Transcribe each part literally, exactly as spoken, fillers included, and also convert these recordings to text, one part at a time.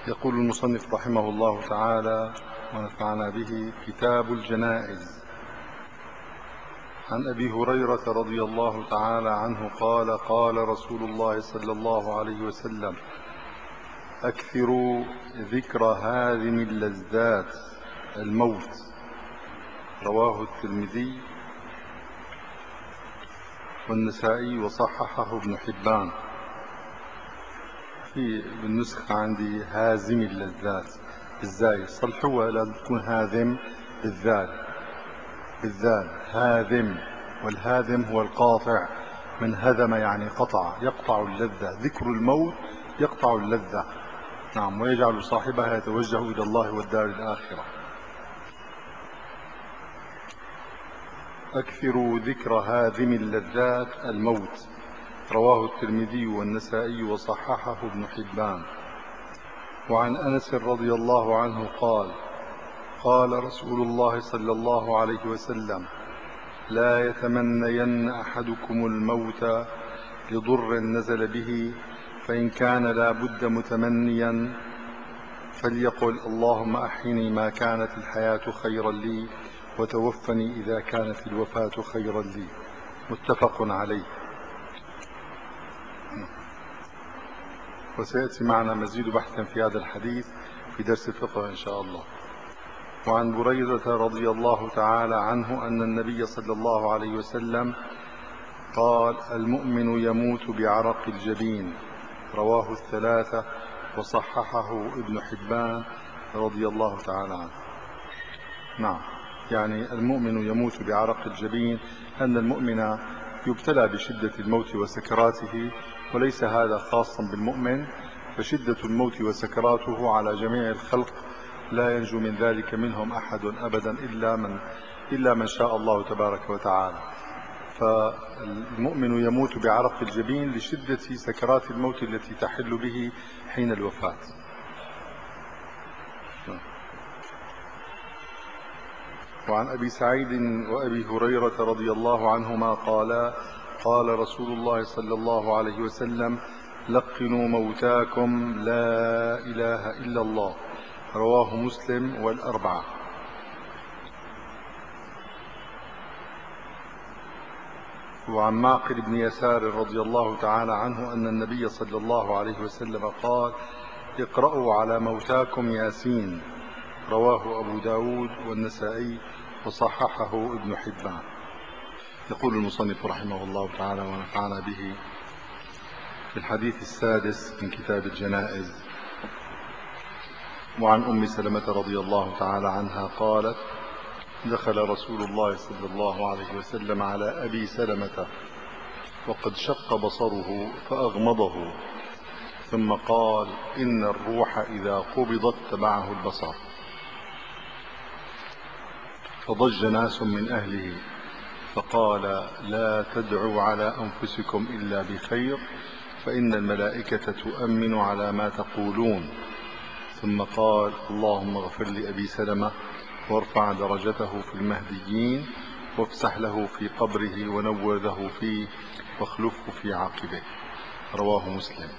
يقول المصنف رحمه الله تعالى ونفعنا به: كتاب الجنائز. عن أبي هريرة رضي الله تعالى عنه قال: قال رسول الله صلى الله عليه وسلم: أكثروا ذكر هادم اللذات الموت. رواه الترمذي والنسائي وصححه ابن حبان. في بالنسخة عندي هازم اللذات بالزاي، صلحوها لا تكون هاذم بالذال بالذال هاذم، والهاذم هو القاطع، من هذم يعني قطع، يقطع اللذة. ذكر الموت يقطع اللذة، نعم، ويجعل صاحبها يتوجه إلى الله والدار الآخرة. أكثروا ذكر هاذم اللذات الموت. رواه الترمذي والنسائي وصححه ابن حبان. وعن أنس رضي الله عنه قال: قال رسول الله صلى الله عليه وسلم: لا يتمنين أحدكم الموت لضر نزل به، فإن كان لا بد متمنيا فليقل: اللهم أحيني ما كانت الحياة خيرا لي، وتوفني إذا كانت الوفاة خيرا لي. متفق عليه. وسيأتي معنا مزيد بحثا في هذا الحديث في درس الفقه إن شاء الله. وعن بريدة رضي الله تعالى عنه أن النبي صلى الله عليه وسلم قال: المؤمن يموت بعرق الجبين. رواه الثلاثة وصححه ابن حبان رضي الله تعالى عنه. نعم، يعني المؤمن يموت بعرق الجبين، أن المؤمن يبتلى بشدة الموت وسكراته، وليس هذا خاصا بالمؤمن، فشدة الموت وسكراته على جميع الخلق، لا ينجو من ذلك منهم أحد أبدا إلا من إلا من شاء الله تبارك وتعالى. فالمؤمن يموت بعرق الجبين لشدة سكرات الموت التي تحل به حين الوفاة. وعن أبي سعيد وأبي هريرة رضي الله عنهما قالا: قال رسول الله صلى الله عليه وسلم: لقنوا موتاكم لا إله إلا الله. رواه مسلم والأربعة. وعن معقل بن يسار رضي الله تعالى عنه أن النبي صلى الله عليه وسلم قال: اقرأوا على موتاكم ياسين. رواه أبو داود والنسائي وصححه ابن حبان. يقول المصنف رحمه الله تعالى ونفعنا به في الحديث السادس من كتاب الجنائز. وعن أم سلمة رضي الله تعالى عنها قالت: دخل رسول الله صلى الله عليه وسلم على أبي سلمة وقد شق بصره فأغمضه، ثم قال: إن الروح إذا قبضت تبعه البصر. فضج ناس من أهله فقال: لا تدعوا على أنفسكم إلا بخير، فإن الملائكة تؤمن على ما تقولون. ثم قال: اللهم اغفر لأبي سلمة وارفع درجته في المهديين، وافسح له في قبره ونور له فيه، واخلفه في عقبه. رواه مسلم.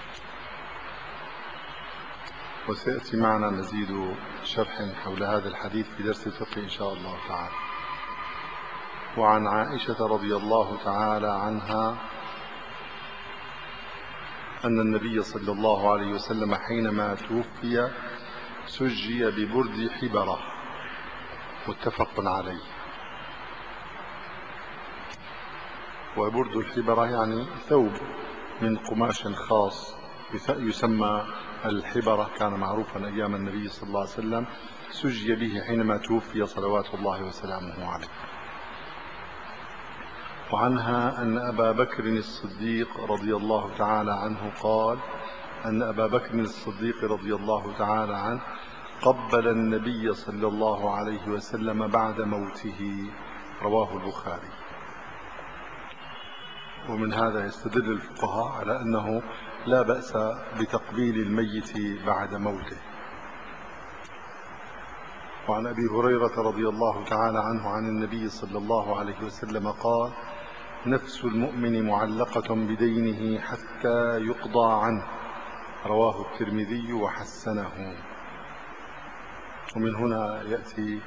وسيأتي معنا مزيد شرح حول هذا الحديث في درس الفقه إن شاء الله تعالى. وعن عائشة رضي الله تعالى عنها أن النبي صلى الله عليه وسلم حينما توفي سجي ببرد حبرة. متفق عليه. وبرد الحبرة يعني ثوب من قماش خاص يسمى الحبرة، كان معروفا أيام النبي صلى الله عليه وسلم، سجي به حينما توفي صلوات الله وسلامه عليه. وعنها أن أبا بكر الصديق رضي الله تعالى عنه قال: أن أبا بكر الصديق رضي الله تعالى عنه قبل النبي صلى الله عليه وسلم بعد موته. رواه البخاري. ومن هذا يستدل الفقهاء على أنه لا بأس بتقبيل الميت بعد موته. وعن أبي هريرة رضي الله تعالى عنه عن النبي صلى الله عليه وسلم قال: نفس المؤمن معلقة بدينه حتى يقضى عنه. رواه الترمذي وحسنه. ومن هنا يأتي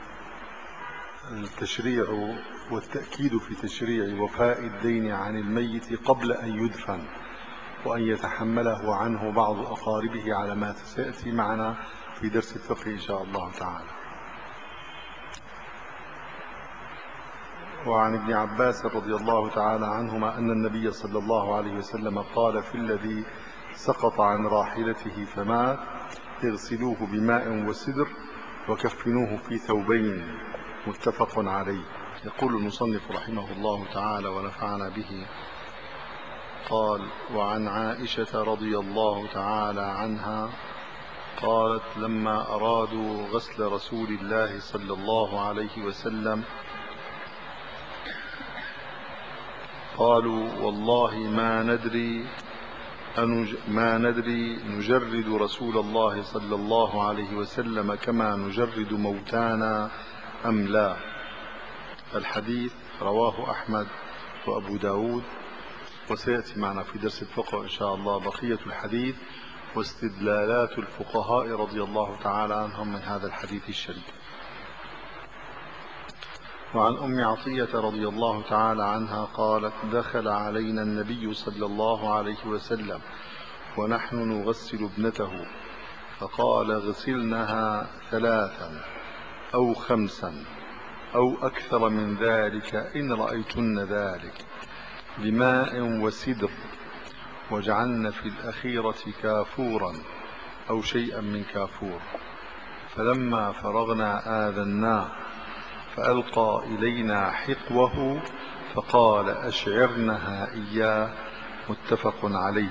التشريع والتأكيد في تشريع وفاء الدين عن الميت قبل أن يدفن، وأن يتحمله عنه بعض أقاربه على ما سيأتي معنا في درس الفقه إن شاء الله تعالى. وعن ابن عباس رضي الله تعالى عنهما أن النبي صلى الله عليه وسلم قال في الذي سقط عن راحلته فمات: اغسلوه بماء وسدر وكفنوه في ثوبين، متفق عليه. يقول المصنف رحمه الله تعالى ونفعنا به: قال: وعن عائشة رضي الله تعالى عنها قالت: لما أرادوا غسل رسول الله صلى الله عليه وسلم قالوا: والله ما ندري ما ندري نجرد رسول الله صلى الله عليه وسلم كما نجرد موتانا أم لا. الحديث رواه أحمد وأبو داود، وسيأتي معنا في درس الفقه إن شاء الله بقية الحديث واستدلالات الفقهاء رضي الله تعالى عنهم من هذا الحديث الشريف. وعن أم عطية رضي الله تعالى عنها قالت: دخل علينا النبي صلى الله عليه وسلم ونحن نغسل ابنته، فقال: اغسلنها ثلاثا أو خمسا أو أكثر من ذلك إن رأيتن ذلك، بماء وسدر، واجعلن في الأخيرة كافورا أو شيئا من كافور. فلما فرغنا آذناه فألقى إلينا حقوه فقال: أشعرنها إياه، متفق عليه.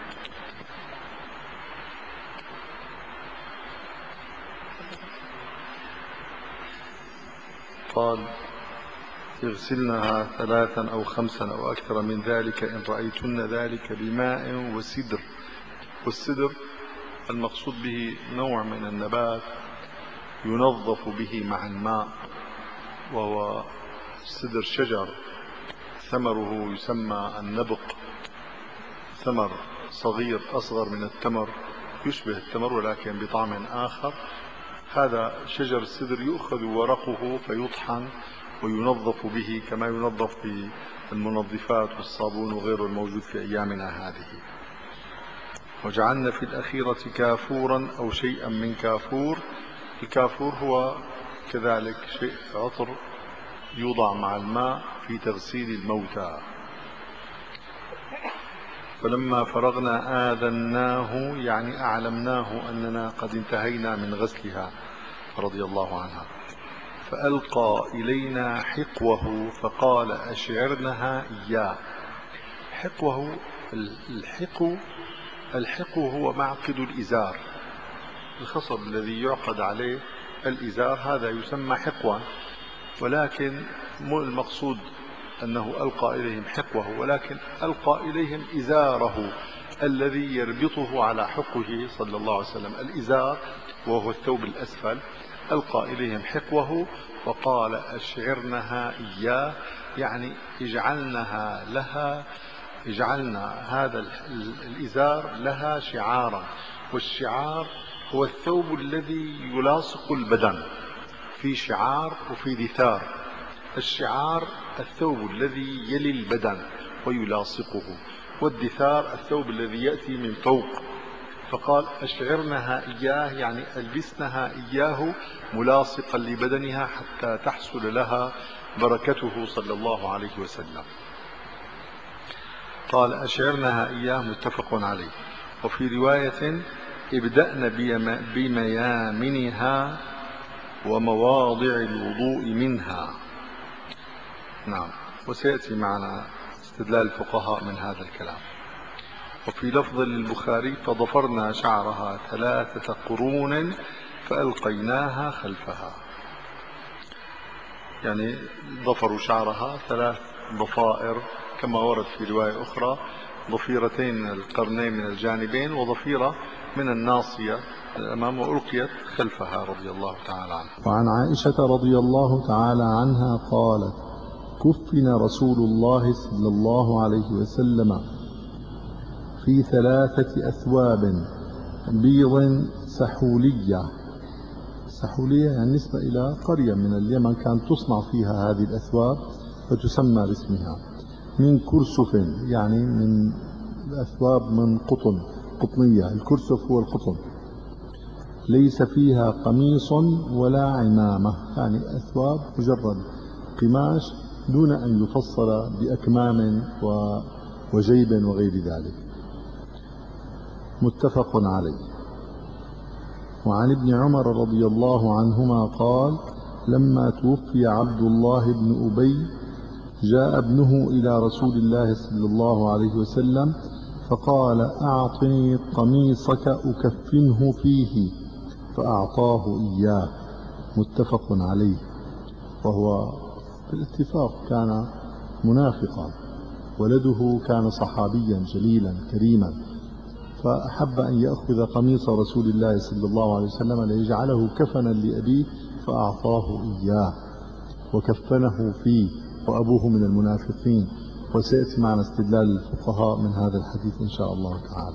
قال: اغسلنها ثلاثا أو خمسا أو أكثر من ذلك إن رأيتن ذلك بماء وسدر. والسدر المقصود به نوع من النبات ينظف به مع الماء، وهو السدر شجر ثمره يسمى النبق، ثمر صغير أصغر من التمر، يشبه التمر ولكن بطعم آخر. هذا شجر السدر يؤخذ ورقه فيطحن وينظف به كما ينظف بالمنظفات والصابون وغيره الموجود في أيامنا هذه. وجعلنا في الأخيرة كافورا أو شيئا من كافور. الكافور هو كذلك شيء عطر يوضع مع الماء في تغسيل الموتى. فلما فرغنا آذناه يعني أعلمناه أننا قد انتهينا من غسلها رضي الله عنها، فألقى إلينا حقوه فقال: أشعرنها إياه. حقوه، الحقو الحقو هو معقد الإزار، الخصب الذي يعقد عليه الإزار هذا يسمى حقوا، ولكن المقصود أنه ألقى إليهم حقوه، ولكن ألقى إليهم إزاره الذي يربطه على حقه صلى الله عليه وسلم، الإزار وهو الثوب الأسفل. ألقى إليهم حقوه وقال: أشعرنها إياه، يعني اجعلنها لها، اجعلنا هذا الإزار لها شعارا، والشعار هو الثوب الذي يلاصق البدن، في شعار وفي دثار. الشعار الثوب الذي يلي البدن ويلاصقه، والدثار الثوب الذي يأتي من فوق. فقال: أشعرنها إياه يعني ألبسنها إياه ملاصقا لبدنها حتى تحصل لها بركته صلى الله عليه وسلم. قال: أشعرنها إياه، متفق عليه. وفي رواية: ابدأن بميامنها ومواضع الوضوء منها. نعم، وسيأتي معنا استدلال الفقهاء من هذا الكلام. وفي لفظ للبخاري: فضفرنا شعرها ثلاثة قرون فألقيناها خلفها، يعني ضفروا شعرها ثلاث ضفائر كما ورد في رواية أخرى: ضفيرتين من القرنين من الجانبين وضفيرة من الناصية الأمام، وألقيت خلفها رضي الله تعالى عنها. وعن عائشة رضي الله تعالى عنها قالت: كفن رسول الله صلى الله عليه وسلم في ثلاثة أثواب بيض سحولية. سحولية يعني نسبة إلى قرية من اليمن كانت تصنع فيها هذه الأثواب فتسمى باسمها، من كرسف يعني من الأثواب من قطن قطنية، الكرسف هو القطن، ليس فيها قميص ولا عمامة، يعني أثواب مجرد قماش دون أن يفصل بأكمام وجيب وغير ذلك. متفق عليه. وعن ابن عمر رضي الله عنهما قال: لما توفي عبد الله بن أبي جاء ابنه إلى رسول الله صلى الله عليه وسلم فقال: أعطني قميصك أكفنه فيه، فأعطاه إياه. متفق عليه. وهو بالاتفاق كان منافقا، ولده كان صحابيا جليلا كريما، فأحب أن يأخذ قميص رسول الله صلى الله عليه وسلم ليجعله كفنا لأبيه، فأعطاه إياه وكفنه فيه، وأبوه من المنافقين. وسيأتي معنا استدلال الفقهاء من هذا الحديث إن شاء الله تعالى.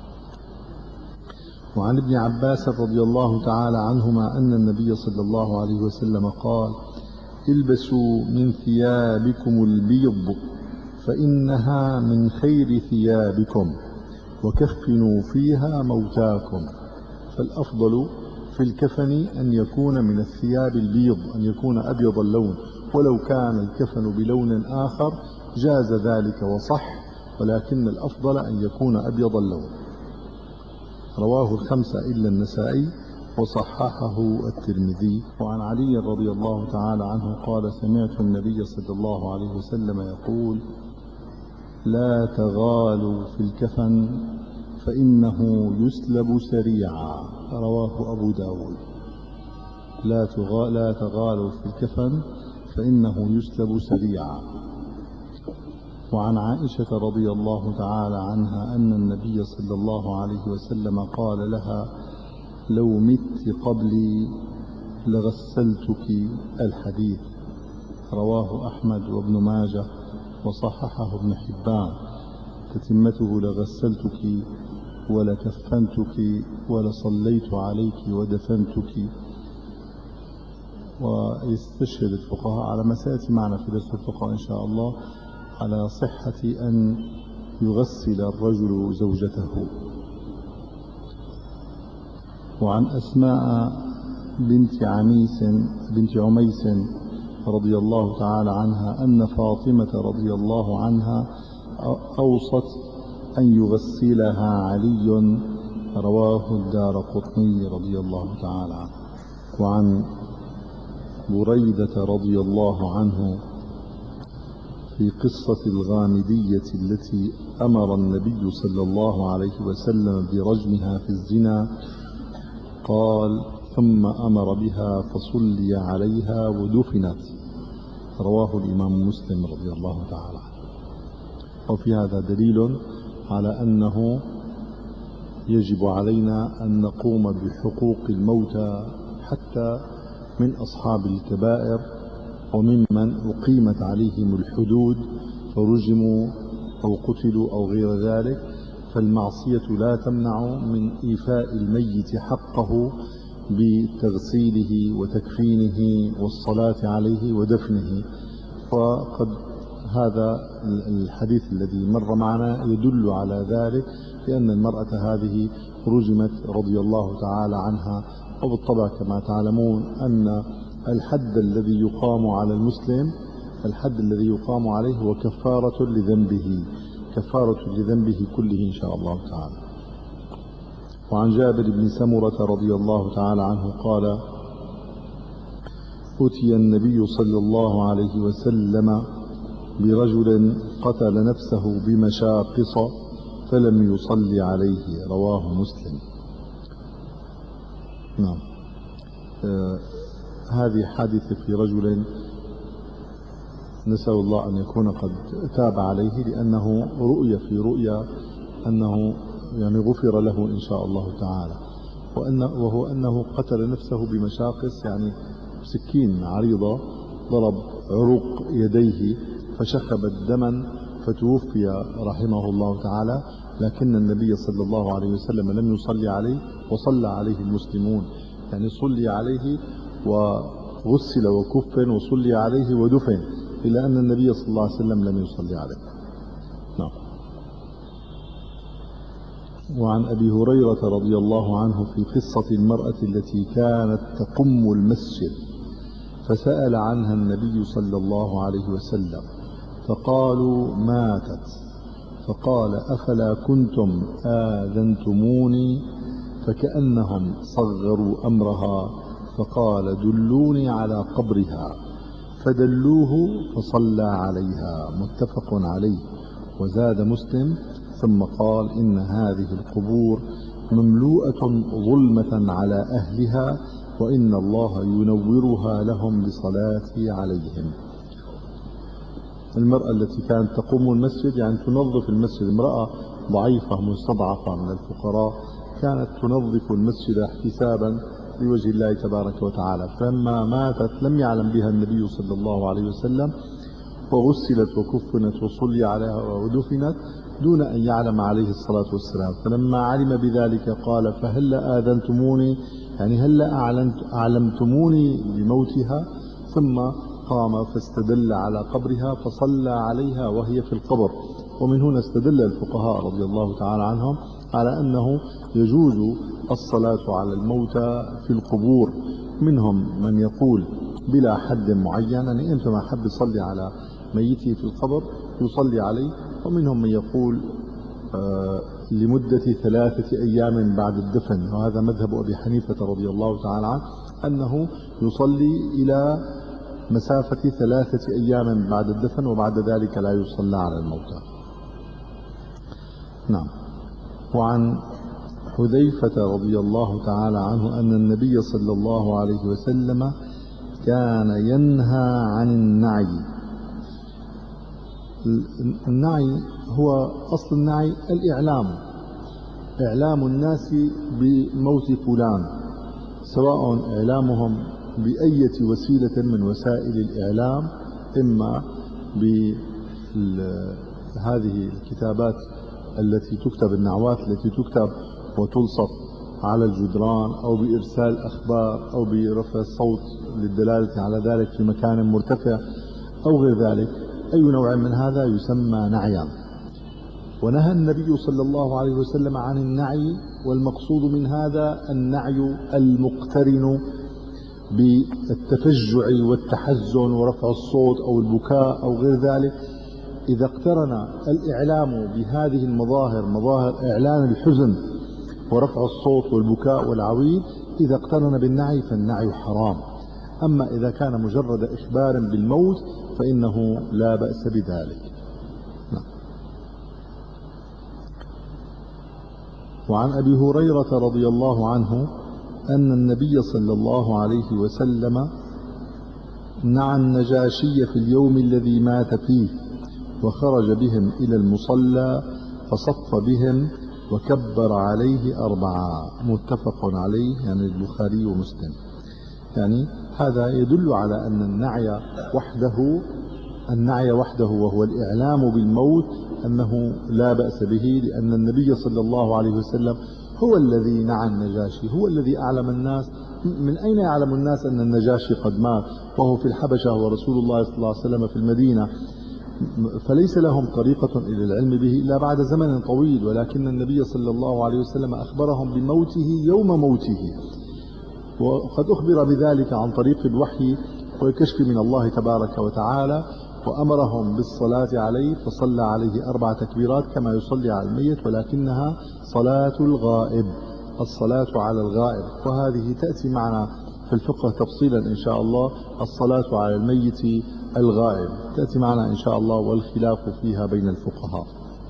وعن ابن عباس رضي الله تعالى عنهما أن النبي صلى الله عليه وسلم قال: البسوا من ثيابكم البيض فإنها من خير ثيابكم، وكفنوا فيها موتاكم. فالأفضل في الكفن أن يكون من الثياب البيض، أن يكون أبيض اللون، ولو كان الكفن بلون آخر جاز ذلك وصح، ولكن الأفضل أن يكون أبيض اللون. رواه الخمسة إلا النسائي وصححه الترمذي. وعن علي رضي الله تعالى عنه قال: سمعت النبي صلى الله عليه وسلم يقول: لا تغالوا في الكفن فإنه يسلب سريعا. رواه أبو داود. لا, تغا... لا تغالوا في الكفن فإنه يسلب سريعا. وعن عائشة رضي الله تعالى عنها أن النبي صلى الله عليه وسلم قال لها: لو مت قبلي لغسلتك. الحديث رواه أحمد وابن ماجه وصححه ابن حبان. تتمته: لغسلتك ولكفنتك ولصليت عليك ودفنتك. ويستشهد الفقهاء على ما سيأتي معنا في درس الفقه إن شاء الله على صحة أن يغسل الرجل زوجته. وعن أسماء بنت عميس بنت عميس رضي الله تعالى عنها أن فاطمة رضي الله عنها أوصت أن يغسلها علي. رواه الدارقطني رضي الله تعالى عنه. وعن بريدة رضي الله عنه في قصة الغامدية التي أمر النبي صلى الله عليه وسلم برجمها في الزنا قال: ثم أمر بها فصلي عليها ودفنت. رواه الإمام مسلم رضي الله تعالى عنه. وفي هذا دليل على أنه يجب علينا أن نقوم بحقوق الموتى حتى من أصحاب الكبائر وممن أقيمت عليهم الحدود فرجموا أو قتلوا أو غير ذلك، فالمعصية لا تمنع من إيفاء الميت حقه بتغسيله وتكفينه والصلاة عليه ودفنه. وقد هذا الحديث الذي مر معنا يدل على ذلك، لأن المرأة هذه رجمت رضي الله تعالى عنها. وبالطبع كما تعلمون أن الحد الذي يقام على المسلم الحد الذي يقام عليه هو كفارة لذنبه كفارة لذنبه كله إن شاء الله تعالى. وعن جابر بن سمرة رضي الله تعالى عنه قال: أتي النبي صلى الله عليه وسلم برجل قتل نفسه بمشاقص فلم يصلي عليه. رواه مسلم. نعم. آه هذه حادثة في رجل نسأل الله أن يكون قد تاب عليه، لأنه رؤية في رؤيا أنه يعني غفر له إن شاء الله تعالى، وأن وهو أنه قتل نفسه بمشاقص، يعني سكين عريضة ضرب عروق يديه فشخبت دما فتوفي رحمه الله تعالى. لكن النبي صلى الله عليه وسلم لم يصلي عليه وصلى عليه المسلمون، يعني صلي عليه وغسل وكفن وصلي عليه ودفن، إلا أن النبي صلى الله عليه وسلم لم يصلي عليه. نعم. وعن أبي هريرة رضي الله عنه في قصة المرأة التي كانت تقم المسجد فسأل عنها النبي صلى الله عليه وسلم فقالوا ماتت، فقال أفلا كنتم آذنتموني، فكأنهم صغروا أمرها، فقال دلوني على قبرها، فدلوه فصلى عليها، متفق عليه. وزاد مسلم ثم قال إن هذه القبور مملوءة ظلمة على أهلها، وإن الله ينورها لهم بصلاته عليهم. المرأة التي كانت تقوم المسجد يعني تنظف المسجد، امرأة ضعيفة مستضعفة من الفقراء كانت تنظف المسجد احتسابا لوجه الله تبارك وتعالى، فلما ماتت لم يعلم بها النبي صلى الله عليه وسلم، وغسلت وكفنت وصلي عليها ودفنت دون أن يعلم عليه الصلاة والسلام. فلما علم بذلك قال فهل آذنتموني، يعني هل أعلمتموني بموتها؟ ثم قام فاستدل على قبرها فصلى عليها وهي في القبر. ومن هنا استدل الفقهاء رضي الله تعالى عنهم على أنه يجوز الصلاة على الموتى في القبور، منهم من يقول بلا حد معين، يعني أنت ما حب يصلي على ميته في القبر يصلي عليه، ومنهم من يقول آه لمدة ثلاثة أيام بعد الدفن، وهذا مذهب أبي حنيفة رضي الله تعالى عنه، أنه يصلي إلى مسافة ثلاثة أيام بعد الدفن، وبعد ذلك لا يصلى على الموتى. نعم. وعن حذيفة رضي الله تعالى عنه أن النبي صلى الله عليه وسلم كان ينهى عن النعي. النعي هو أصل النعي الإعلام، إعلام الناس بموت فلان، سواء إعلامهم بأية وسيلة من وسائل الإعلام، إما بهذه الكتابات التي تكتب، النعوات التي تكتب وتلصق على الجدران، أو بإرسال أخبار، أو برفع الصوت للدلالة على ذلك في مكان مرتفع أو غير ذلك. أي نوع من هذا يسمى نعيا. ونهى النبي صلى الله عليه وسلم عن النعي، والمقصود من هذا النعي المقترن بالتفجع والتحزن ورفع الصوت أو البكاء أو غير ذلك. إذا اقترن الإعلام بهذه المظاهر، مظاهر إعلان الحزن ورفع الصوت والبكاء والعويل، إذا اقترن بالنعي فالنعي حرام. أما إذا كان مجرد إخبار بالموت فإنه لا بأس بذلك. نعم. وعن أبي هريرة رضي الله عنه أن النبي صلى الله عليه وسلم نعى النجاشي في اليوم الذي مات فيه، وخرج بهم إلى المصلى فصف بهم وكبر عليه أربعة، متفق عليه، يعني البخاري ومسلم. يعني هذا يدل على أن النعي وحده النعي وحده وهو الإعلام بالموت أنه لا بأس به، لأن النبي صلى الله عليه وسلم هو الذي نعى النجاشي، هو الذي أعلم الناس. من أين يعلم الناس أن النجاشي قد مات وهو في الحبشة ورسول الله صلى الله عليه وسلم في المدينة؟ فليس لهم طريقة إلى العلم به إلا بعد زمن طويل، ولكن النبي صلى الله عليه وسلم أخبرهم بموته يوم موته، وقد أخبر بذلك عن طريق الوحي والكشف من الله تبارك وتعالى، وأمرهم بالصلاة عليه فصلى عليه أربع تكبيرات كما يصلي على الميت، ولكنها صلاة الغائب، الصلاة على الغائب. وهذه تأتي معنا في الفقه تفصيلا إن شاء الله، الصلاة على الميت الغائب تأتي معنا إن شاء الله، والخلاف فيها بين الفقهاء.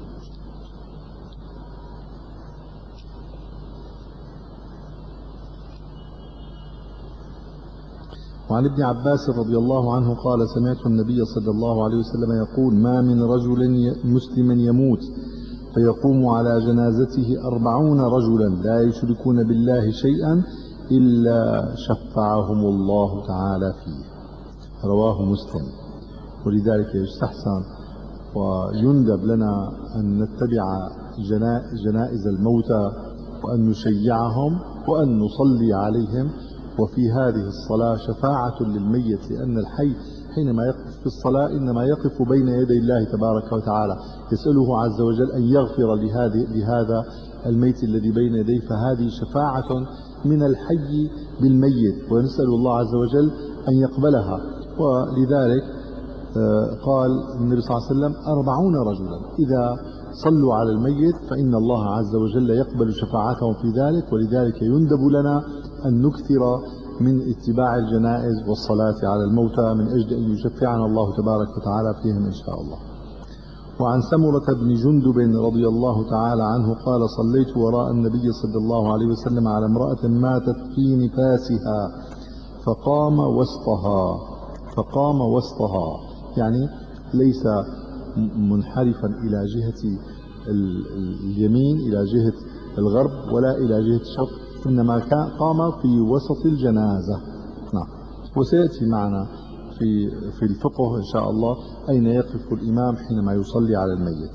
وعن ابن عباس رضي الله عنه قال سمعت النبي صلى الله عليه وسلم يقول ما من رجل مسلم يموت فيقوم على جنازته أربعون رجلا لا يشركون بالله شيئا إلا شفعهم الله تعالى فيه، رواه مسلم. ولذلك يستحسن ويندب لنا أن نتبع جنائز الموتى وأن نشيعهم وأن نصلي عليهم. وفي هذه الصلاة شفاعة للميت، لأن الحي حينما يقف في الصلاة إنما يقف بين يدي الله تبارك وتعالى يسأله عز وجل أن يغفر لهذه لهذا الميت الذي بين يديه، فهذه شفاعة من الحي بالميت، ونسأل الله عز وجل أن يقبلها. ولذلك قال النبي صلى الله عليه وسلم أربعون رجلا إذا صلوا على الميت فإن الله عز وجل يقبل شفاعتهم في ذلك. ولذلك يندب لنا أن نكثر من اتباع الجنائز والصلاة على الموتى من أجل أن يشفعنا الله تبارك وتعالى فيهم إن شاء الله. وعن سمرة بن جندب رضي الله تعالى عنه قال صليت وراء النبي صلى الله عليه وسلم على امرأة ماتت في نفاسها فقام وسطها فقام وسطها يعني ليس منحرفا إلى جهة اليمين إلى جهة الغرب ولا إلى جهة الشرق، إنما كان قام في وسط الجنازة. نعم. وسيأتي معنا في في الفقه إن شاء الله أين يقف الإمام حينما يصلي على الميت.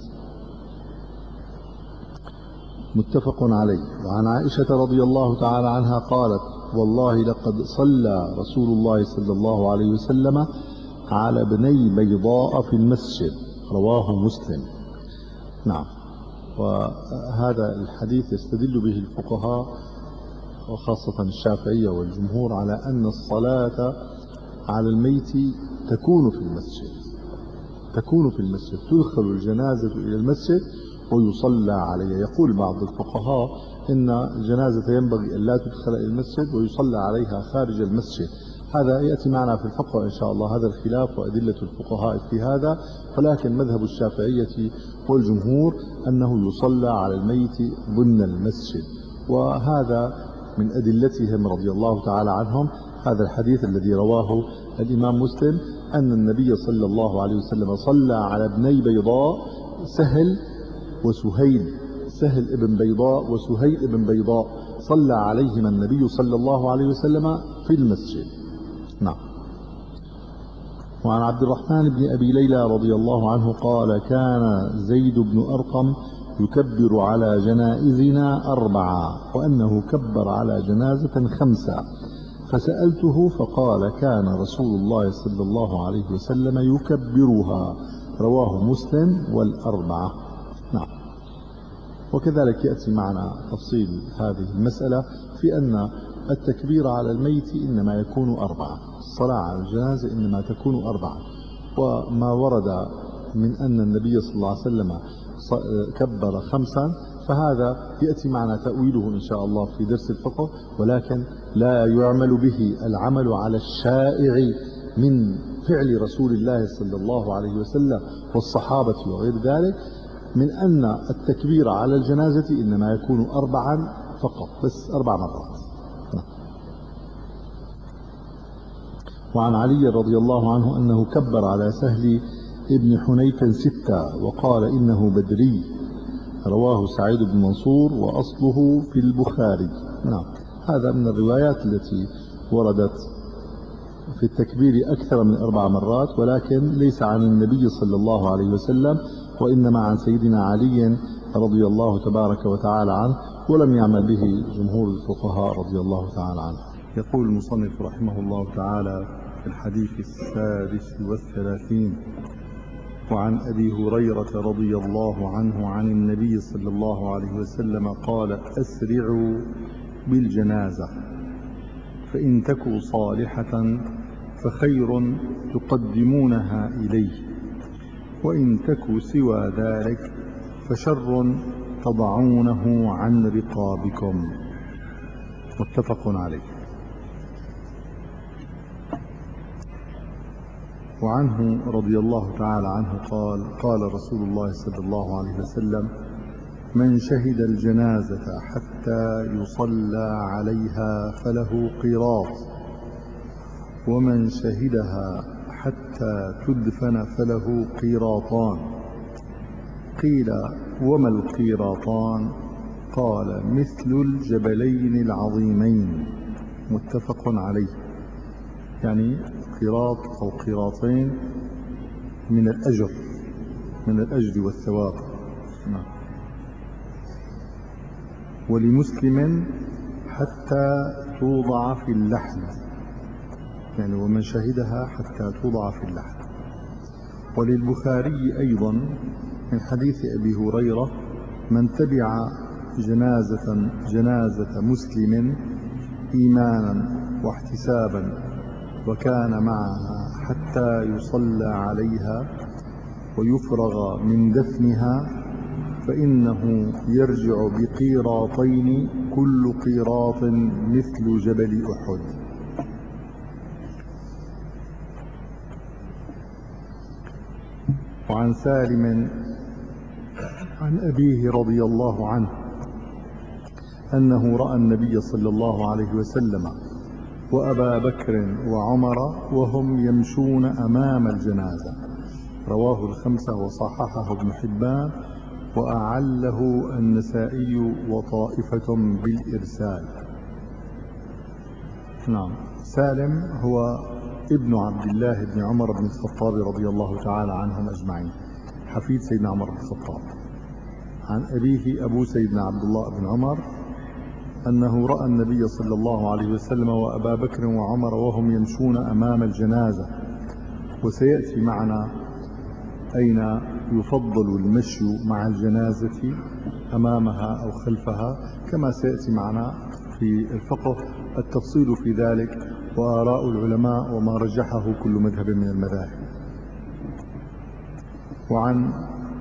متفق عليه. وعن عائشة رضي الله تعالى عنها قالت والله لقد صلى رسول الله صلى الله عليه وسلم على ابني بيضاء في المسجد، رواه مسلم. نعم. وهذا الحديث يستدل به الفقهاء وخاصة الشافعية والجمهور على أن الصلاة على الميت تكون في المسجد تكون في المسجد تدخل الجنازة إلى المسجد ويصلى عليها. يقول بعض الفقهاء إن الجنازة ينبغي أن لا تدخل إلى المسجد ويصلى عليها خارج المسجد. هذا يأتي معنا في الفقه إن شاء الله هذا الخلاف وأدلة الفقهاء في هذا، ولكن مذهب الشافعية والجمهور أنه يصلى على الميت ضمن المسجد. وهذا من أدلتهم رضي الله تعالى عنهم هذا الحديث الذي رواه الإمام مسلم أن النبي صلى الله عليه وسلم صلى على ابني بيضاء سهل وسهيل سهل ابن بيضاء وسهيل ابن بيضاء صلى عليهما النبي صلى الله عليه وسلم في المسجد. نعم. وعن عبد الرحمن بن أبي ليلى رضي الله عنه قال كان زيد بن أرقم يكبر على جنائزنا أربعة وأنه كبر على جنازة خمسة، فسألته فقال كان رسول الله صلى الله عليه وسلم يكبرها، رواه مسلم والأربعة. نعم. وكذلك يأتي معنا تفصيل هذه المسألة في أن التكبير على الميت إنما يكون أربعة، الصلاة على الجنازة إنما تكون أربعة. وما ورد من أن النبي صلى الله عليه وسلم كبر خمسا فهذا يأتي معنا تأويله إن شاء الله في درس الفقه، ولكن لا يعمل به العمل على الشائع من فعل رسول الله صلى الله عليه وسلم والصحابة وغير ذلك من أن التكبير على الجنازة إنما يكون أربعا فقط، بس أربع مرات. وعن علي رضي الله عنه أنه كبر على سهل ابن حنيف ستة وقال إنه بدري، رواه سعيد بن منصور وأصله في البخاري. نعم. هذا من الروايات التي وردت في التكبير أكثر من أربع مرات، ولكن ليس عن النبي صلى الله عليه وسلم وإنما عن سيدنا علي رضي الله تبارك وتعالى عنه، ولم يعمل به جمهور الفقهاء رضي الله تعالى عنه. يقول المصنف رحمه الله تعالى في الحديث السادس والثلاثين وعن أبي هريرة رضي الله عنه عن النبي صلى الله عليه وسلم قال أسرعوا بالجنازة فإن تكو صالحة فخير تقدمونها إليه، وإن تكو سوى ذلك فشر تضعونه عن رقابكم. متفق عليه. وعنه رضي الله تعالى عنه قال قال رسول الله صلى الله عليه وسلم من شهد الجنازة حتى يصلى عليها فله قيراط، ومن شهدها حتى تدفن فله قيراطان. قيل وما القيراطان؟ قال مثل الجبلين العظيمين. متفق عليه. يعني قيراط أو قيراطين من الأجر من الأجر والثواب. نعم. ولمسلم حتى توضع في اللحد، يعني ومن شهدها حتى توضع في اللحد. وللبخاري أيضا من حديث أبي هريرة: من تبع جنازة جنازة مسلم إيمانا واحتسابا وكان معها حتى يصلى عليها ويفرغ من دفنها فإنه يرجع بقيراطين كل قيراط مثل جبل أحد. وعن سالم عن أبيه رضي الله عنه أنه رأى النبي صلى الله عليه وسلم وأبا بكر وعمر وهم يمشون أمام الجنازة. رواه الخمسة وصححه ابن حبان وأعله النسائي وطائفة بالإرسال. نعم. سالم هو ابن عبد الله بن عمر بن الخطاب رضي الله تعالى عنهم أجمعين، حفيد سيدنا عمر بن الخطاب. عن أبيه أبو سيدنا عبد الله بن عمر أنه رأى النبي صلى الله عليه وسلم وأبا بكر وعمر وهم يمشون أمام الجنازة. وسيأتي معنا أين يفضل المشي مع الجنازة، أمامها أو خلفها، كما سيأتي معنا في الفقه التفصيل في ذلك وآراء العلماء وما رجحه كل مذهب من المذاهب. وعن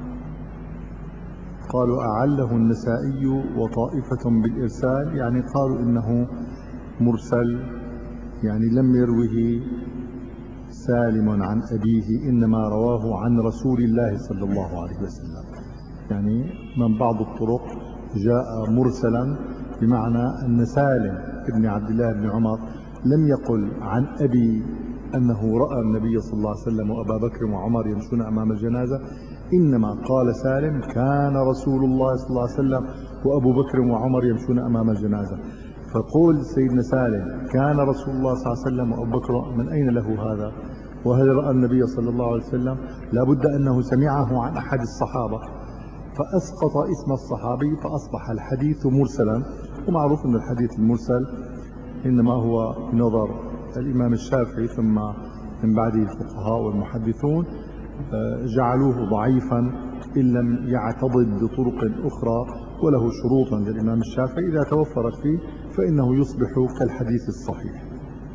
قالوا أعله النسائي وطائفة بالإرسال، يعني قالوا إنه مرسل، يعني لم يروه سالم عن أبيه، إنما رواه عن رسول الله صلى الله عليه وسلم. يعني من بعض الطرق جاء مرسلا بمعنى أن سالم ابن عبد الله بن عمر لم يقل عن أبي أنه رأى النبي صلى الله عليه وسلم وأبا بكر وعمر يمشون أمام الجنازة، إنما قال سالم كان رسول الله صلى الله عليه وسلم وأبو بكر وعمر يمشون أمام الجنازة. فقول سيدنا سالم كان رسول الله صلى الله عليه وسلم وأبو بكر، من أين له هذا؟ وهل رأى النبي صلى الله عليه وسلم؟ لابد أنه سمعه عن أحد الصحابة، فأسقط اسم الصحابي فأصبح الحديث مرسلا. ومعروف أن الحديث المرسل إنما هو نظر الإمام الشافعي ثم من بعده الفقهاء والمحدثون جعلوه ضعيفا إن لم يعتضد بطرق أخرى، وله شروط عند الإمام الشافعي إذا توفرت فيه فإنه يصبح كالحديث الصحيح.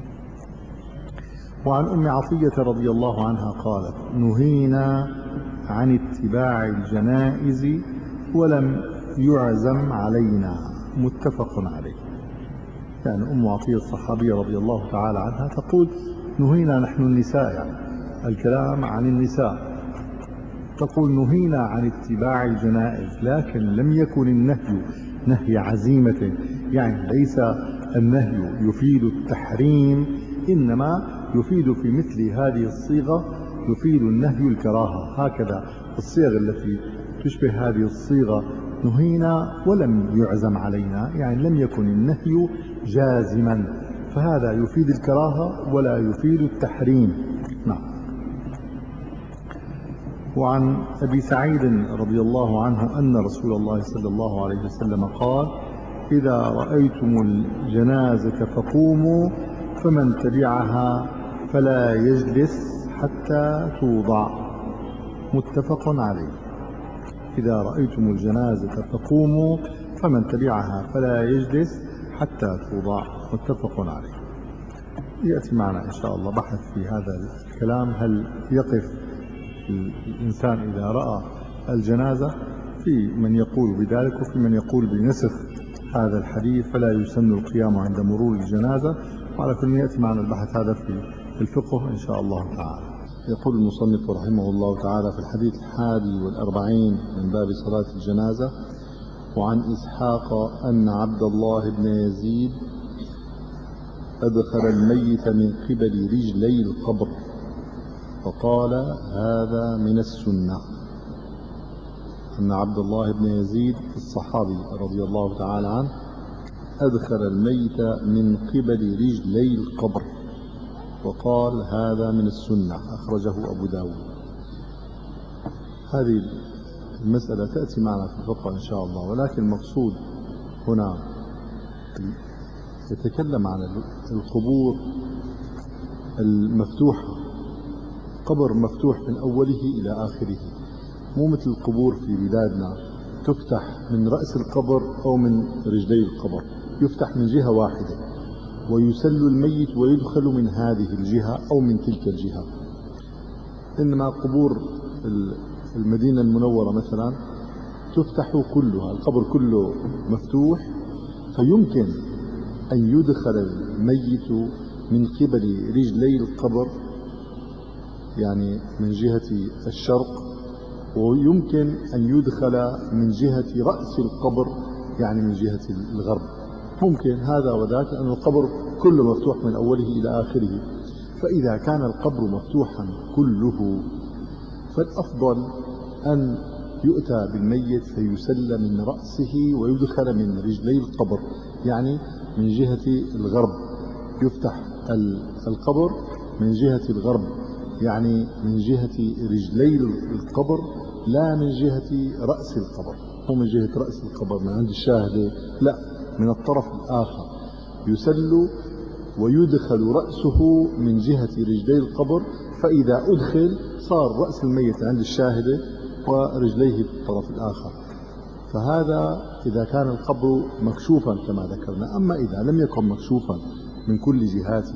وعن أم عطية رضي الله عنها قالت: نهينا عن اتباع الجنائز ولم يعزم علينا، متفق عليه. يعني أم عطية الصحابية رضي الله تعالى عنها تقول: نهينا نحن النساء، يعني الكلام عن النساء، تقول نهينا عن اتباع الجنائز، لكن لم يكن النهي نهي عزيمة، يعني ليس النهي يفيد التحريم، إنما يفيد في مثل هذه الصيغة يفيد النهي الكراهة. هكذا الصيغ التي تشبه هذه الصيغة نهينا ولم يعزم علينا، يعني لم يكن النهي جازما، فهذا يفيد الكراهة ولا يفيد التحريم. نعم. وعن أبي سعيد رضي الله عنه أن رسول الله صلى الله عليه وسلم قال: إذا رأيتم الجنازة فقوموا فمن تبعها فلا يجلس حتى توضع، متفق عليه. إذا رأيتم الجنازة فقوموا فمن تبعها فلا يجلس حتى توضع، متفق عليه. يأتي معنا إن شاء الله بحث في هذا الكلام، هل يقف الإنسان إذا رأى الجنازة؟ في من يقول بذلك وفي من يقول بنسخ هذا الحديث فلا يسن القيام عند مرور الجنازة، وعلى كل يأتي معنا البحث هذا في الفقه إن شاء الله تعالى. يقول المصنف رحمه الله تعالى في الحديث الحادي والأربعين من باب صلاة الجنازة: وعن إسحاق أن عبد الله بن يزيد أدخل الميت من قبل رجلي القبر فقال: هذا من السنة. أن عبد الله بن يزيد الصحابي رضي الله تعالى عنه أدخل الميت من قبل رجلي القبر وقال: هذا من السنة، أخرجه أبو داود. هذه المسألة تأتي معنا في الفقه إن شاء الله، ولكن المقصود هنا يتكلم عن القبور المفتوحة، قبر مفتوح من أوله إلى آخره، مو مثل القبور في بلادنا تفتح من رأس القبر أو من رجلي القبر، يفتح من جهة واحدة ويسل الميت ويدخل من هذه الجهة أو من تلك الجهة. إنما قبور المدينة المنورة مثلا تفتح كلها، القبر كله مفتوح، فيمكن أن يدخل الميت من قبل رجلي القبر يعني من جهة الشرق، ويمكن أن يدخل من جهة رأس القبر يعني من جهة الغرب، ممكن هذا وذاك، أن القبر كله مفتوح من أوله إلى آخره. فإذا كان القبر مفتوحا كله فالأفضل أن يؤتى بالميت فيسل من رأسه ويدخل من رجلي القبر يعني من جهة الغرب، يفتح القبر من جهة الغرب يعني من جهة رجلي القبر لا من جهة رأس القبر، مو من جهة رأس القبر من عند الشاهدة، لا، من الطرف الآخر يسل ويدخل رأسه من جهة رجلي القبر، فإذا أدخل صار رأس الميت عند الشاهدة ورجليه في الطرف الآخر. فهذا إذا كان القبر مكشوفا كما ذكرنا. أما إذا لم يكن مكشوفا من كل جهاته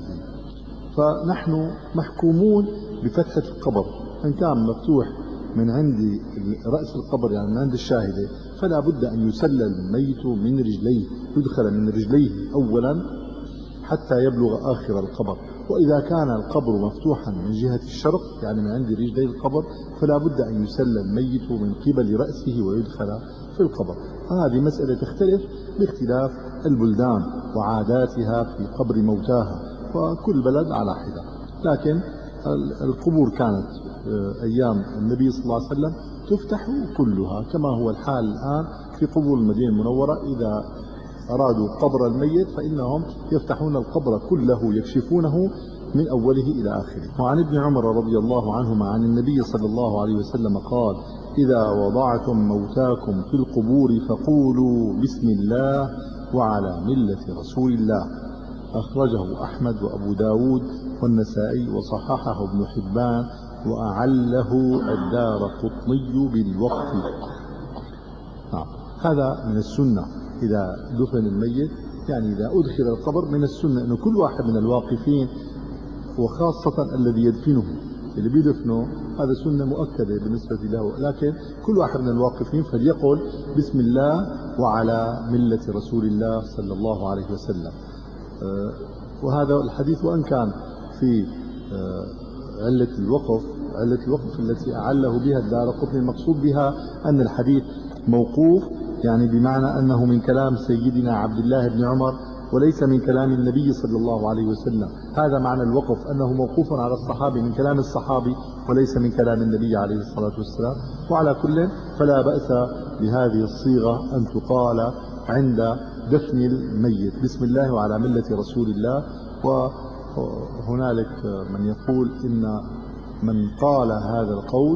فنحن محكومون بفتحة القبر، إن كان مفتوح من عند رأس القبر يعني من عند الشاهدة فلا بد أن يسل الميت من رجليه، يدخل من رجليه أولا حتى يبلغ آخر القبر. وإذا كان القبر مفتوحا من جهة الشرق يعني من عند رجلي القبر فلا بد أن يسل الميت من قبل رأسه ويدخل في القبر. هذه مسألة تختلف باختلاف البلدان وعاداتها في قبر موتاها، وكل بلد على حدة. لكن القبور كانت أيام النبي صلى الله عليه وسلم تفتح كلها كما هو الحال الآن في قبور المدينة المنورة. إذا أرادوا قبر الميت فإنهم يفتحون القبر كله يكشفونه من أوله إلى آخره. وعن ابن عمر رضي الله عنهما عن النبي صلى الله عليه وسلم قال: إذا وضعتم موتاكم في القبور فقولوا بسم الله وعلى ملة رسول الله. أخرجه أحمد وأبو داود والنسائي وصححه ابن حبان وأعله الدارقطني بالوقف. نعم، هذا من السنة إذا دفن الميت، يعني إذا أدخل القبر من السنة أنه كل واحد من الواقفين وخاصة الذي يدفنه اللي بيدفنه هذا سنة مؤكدة بالنسبة له، لكن كل واحد من الواقفين فليقل بسم الله وعلى ملة رسول الله صلى الله عليه وسلم. وهذا الحديث وأن كان في علة الوقف علة الوقف التي أعله بها الدارقطني المقصود بها أن الحديث موقوف، يعني بمعنى أنه من كلام سيدنا عبد الله بن عمر وليس من كلام النبي صلى الله عليه وسلم. هذا معنى الوقف، أنه موقوف على الصحابي من كلام الصحابي وليس من كلام النبي عليه الصلاة والسلام. وعلى كل فلا بأس بهذه الصيغة أن تقال عند دفن الميت بسم الله وعلى ملة رسول الله. وهنالك من يقول إن من قال هذا القول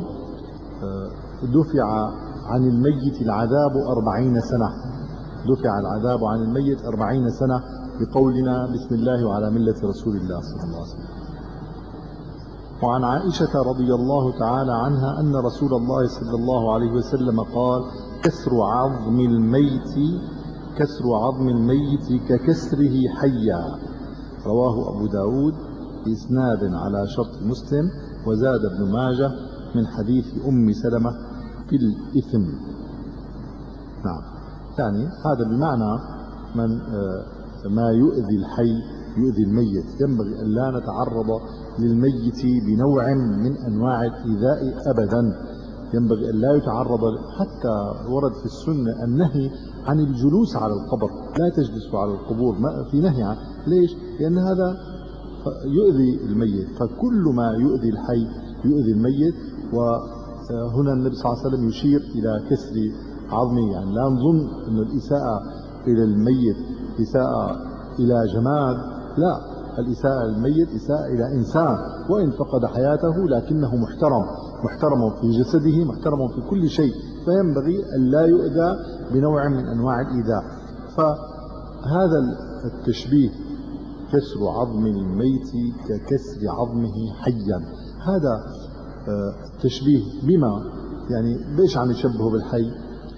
دفع عن الميت العذاب أربعين سنة، دفع العذاب عن الميت أربعين سنة بقولنا بسم الله وعلى ملة رسول الله صلى الله عليه وسلم. وعن عائشة رضي الله تعالى عنها أن رسول الله صلى الله عليه وسلم قال: كسر عظم الميت كسر عظم الميت ككسره حيا. رواه أبو داود بإسناد على شرط مسلم، وزاد ابن ماجه من حديث أم سلمة في الإثم. نعم، يعني هذا بمعنى من ما يؤذي الحي يؤذي الميت، ينبغي أن لا نتعرض للميت بنوع من أنواع الإيذاء أبدا، ينبغي أن لا يتعرض. حتى ورد في السنة النهي عن الجلوس على القبر، لا تجلسوا على القبور، ما في نهي عنه. ليش؟ لأن هذا يؤذي الميت، فكل ما يؤذي الحي يؤذي الميت. وهنا النبي صلى الله عليه وسلم يشير إلى كسر عظمه، يعني لا نظن أن الإساءة إلى الميت إساءة إلى جماد، لا، الإساءة للميت إساءة إلى إنسان، وإن فقد حياته لكنه محترم، محترم في جسده، محترم في كل شيء، فينبغي أن لا يؤذى بنوع من أنواع الإيذاء. فهذا التشبيه كسر عظم الميت ككسر عظمه حيا، هذا تشبيه بما يعني ليش عم يشبهه بالحي؟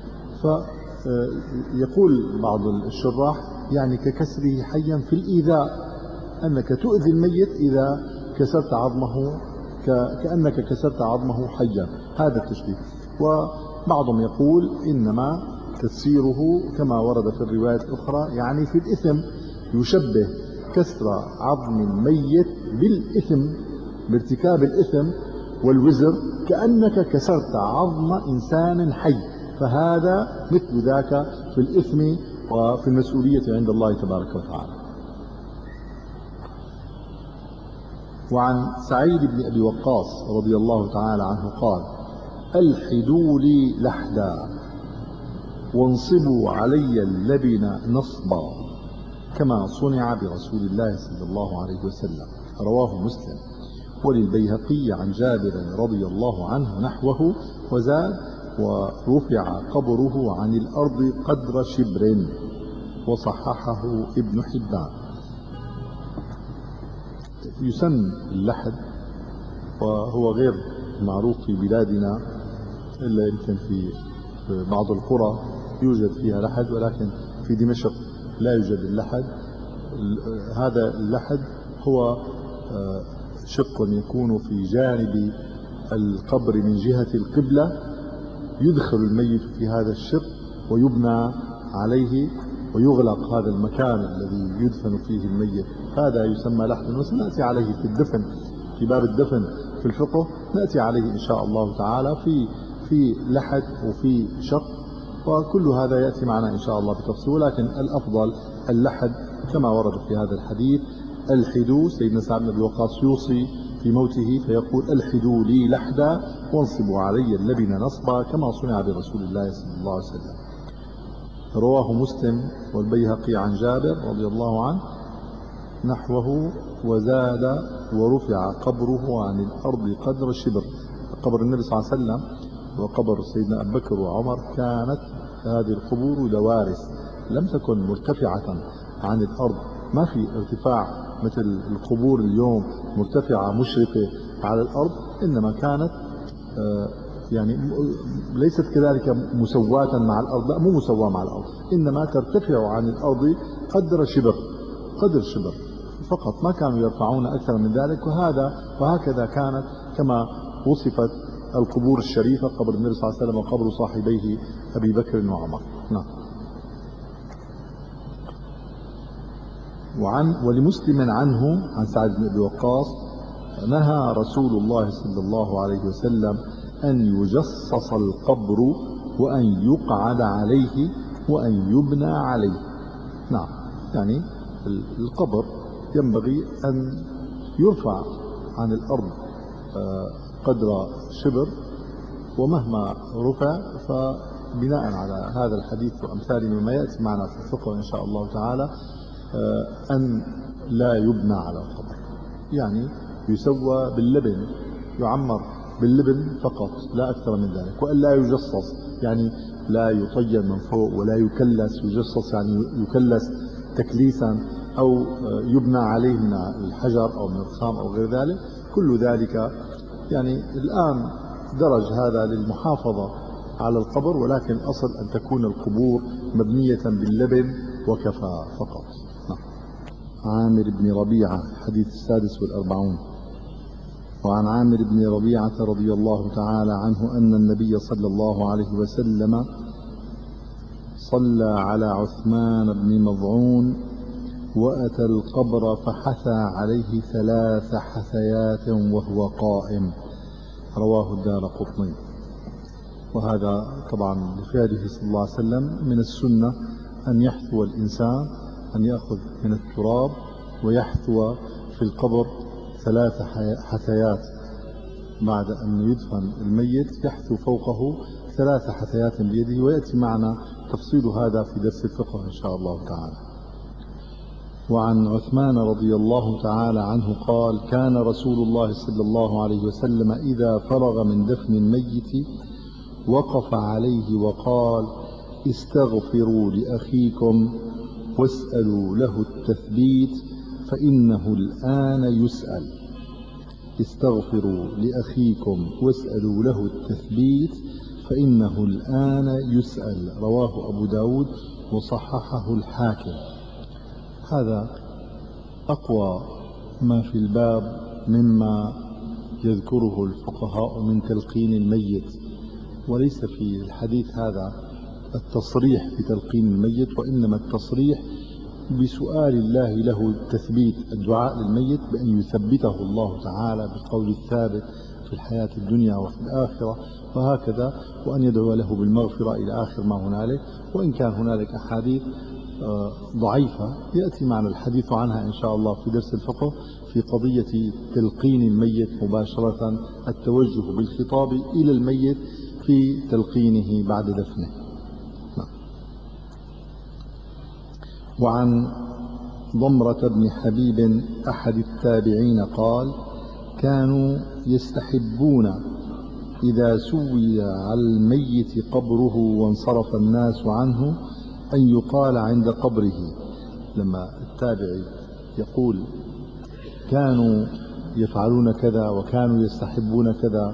فيقول بعض الشراح يعني ككسره حيا في الإيذاء، أنك تؤذي الميت إذا كسرت عظمه كأنك كسرت عظمه حيا، هذا التشبيه. وبعضهم يقول إنما تفسيره كما ورد في الرواية الأخرى يعني في الإثم، يشبه كسر عظم الميت بالإثم، بارتكاب الإثم والوزر، كأنك كسرت عظم إنسان حي، فهذا مثل ذاك في الإثم وفي المسؤولية عند الله تبارك وتعالى. وعن سعيد بن أبي وقاص رضي الله تعالى عنه قال: ألحدوا لي لحدا وانصبوا علي اللبن نصبا كما صنع برسول الله صلى الله عليه وسلم، رواه مسلم. وللبيهقي عن جابر رضي الله عنه نحوه وزاد: ورفع قبره عن الأرض قدر شبر، وصححه ابن حبان. يسن اللحد، وهو غير معروف في بلادنا إلا يمكن في بعض القرى يوجد فيها لحد، ولكن في دمشق لا يوجد اللحد. هذا اللحد هو شق يكون في جانب القبر من جهة القبلة، يدخل الميت في هذا الشق ويبنى عليه ويغلق هذا المكان الذي يدفن فيه الميت، هذا يسمى لحدا. وسنأتي عليه في الدفن، في باب الدفن في الفقه نأتي عليه إن شاء الله تعالى في في لحد وفي شق، وكل هذا يأتي معنا إن شاء الله بتفصيل، ولكن الأفضل اللحد كما ورد في هذا الحديث. الحدوا، سيدنا سعد بن أبي وقاص يوصي في موته فيقول: ألحدوا لي لحدا وانصبوا علي اللبن نصبا كما صنع برسول الله صلى الله عليه وسلم، رواه مسلم والبيهقي عن جابر رضي الله عنه نحوه وزاد: ورفع قبره عن الأرض قدر الشبر. قبر النبي صلى الله عليه وسلم وقبر سيدنا أبي بكر وعمر كانت هذه القبور دوارس، لم تكن مرتفعة عن الأرض، ما في ارتفاع مثل القبور اليوم مرتفعة مشرفة على الأرض، إنما كانت يعني ليست كذلك مسواة مع الأرض، لا مو مسواة مع الأرض، إنما ترتفع عن الأرض قدر شبر، قدر شبر فقط، ما كانوا يرفعون أكثر من ذلك. وهذا وهكذا كانت كما وصفت القبور الشريفة، قبر النبي صلى الله عليه وسلم وقبر صاحبيه أبي بكر وعمر. نعم. وعن ولمسلم عنه عن سعد بن أبي وقاص: نهى رسول الله صلى الله عليه وسلم أن يجصص القبر وأن يقعد عليه وأن يبنى عليه. نعم، يعني القبر ينبغي أن يرفع عن الأرض قدر شبر، ومهما رفع فبناء على هذا الحديث وأمثاله مما يأتي معنا في الفقه إن شاء الله تعالى أن لا يبنى على القبر، يعني يسوى باللبن، يعمر باللبن فقط لا أكثر من ذلك، وأن لا يجصص، يعني لا يطين من فوق ولا يكلس. يجصص يعني يكلس تكليسا أو يبنى عليه من الحجر أو من الخام أو غير ذلك، كل ذلك يعني الآن درج هذا للمحافظة على القبر، ولكن الأصل أن تكون القبور مبنية باللبن وكفى فقط. عامر بن ربيعة، حديث السادس والأربعون. وعن عامر بن ربيعة رضي الله تعالى عنه أن النبي صلى الله عليه وسلم صلى على عثمان بن مظعون وأتى القبر فحثى عليه ثلاث حثيات وهو قائم، رواه الدارقطني. وهذا طبعا بفعله صلى الله عليه وسلم من السنة أن يحثو الإنسان، أن يأخذ من التراب ويحثو في القبر ثلاث حثيات بعد أن يدفن الميت، يحثو فوقه ثلاث حثيات بيده، ويأتي معنا تفصيل هذا في درس الفقه إن شاء الله تعالى. وعن عثمان رضي الله تعالى عنه قال كان رسول الله صلى الله عليه وسلم إذا فرغ من دفن الميت وقف عليه وقال استغفروا لأخيكم واسألوا له التثبيت فإنه الآن يسأل. استغفروا لأخيكم واسألوا له التثبيت فإنه الآن يسأل. رواه أبو داود وصححه الحاكم. هذا أقوى ما في الباب مما يذكره الفقهاء من تلقين الميت، وليس في الحديث هذا التصريح بتلقين الميت، وإنما التصريح بسؤال الله له التثبيت، الدعاء للميت بأن يثبته الله تعالى بالقول الثابت في الحياة الدنيا وفي الآخرة وهكذا، وأن يدعو له بالمغفرة إلى آخر ما هنالك. وإن كان هنالك أحاديث ضعيفة يأتي معنا الحديث عنها إن شاء الله في درس الفقه في قضية تلقين الميت مباشرة، التوجه بالخطاب إلى الميت في تلقينه بعد دفنه. وعن ضمرة بن حبيب أحد التابعين قال كانوا يستحبون إذا سوي على الميت قبره وانصرف الناس عنه أن يقال عند قبره. لما التابعي يقول كانوا يفعلون كذا وكانوا يستحبون كذا،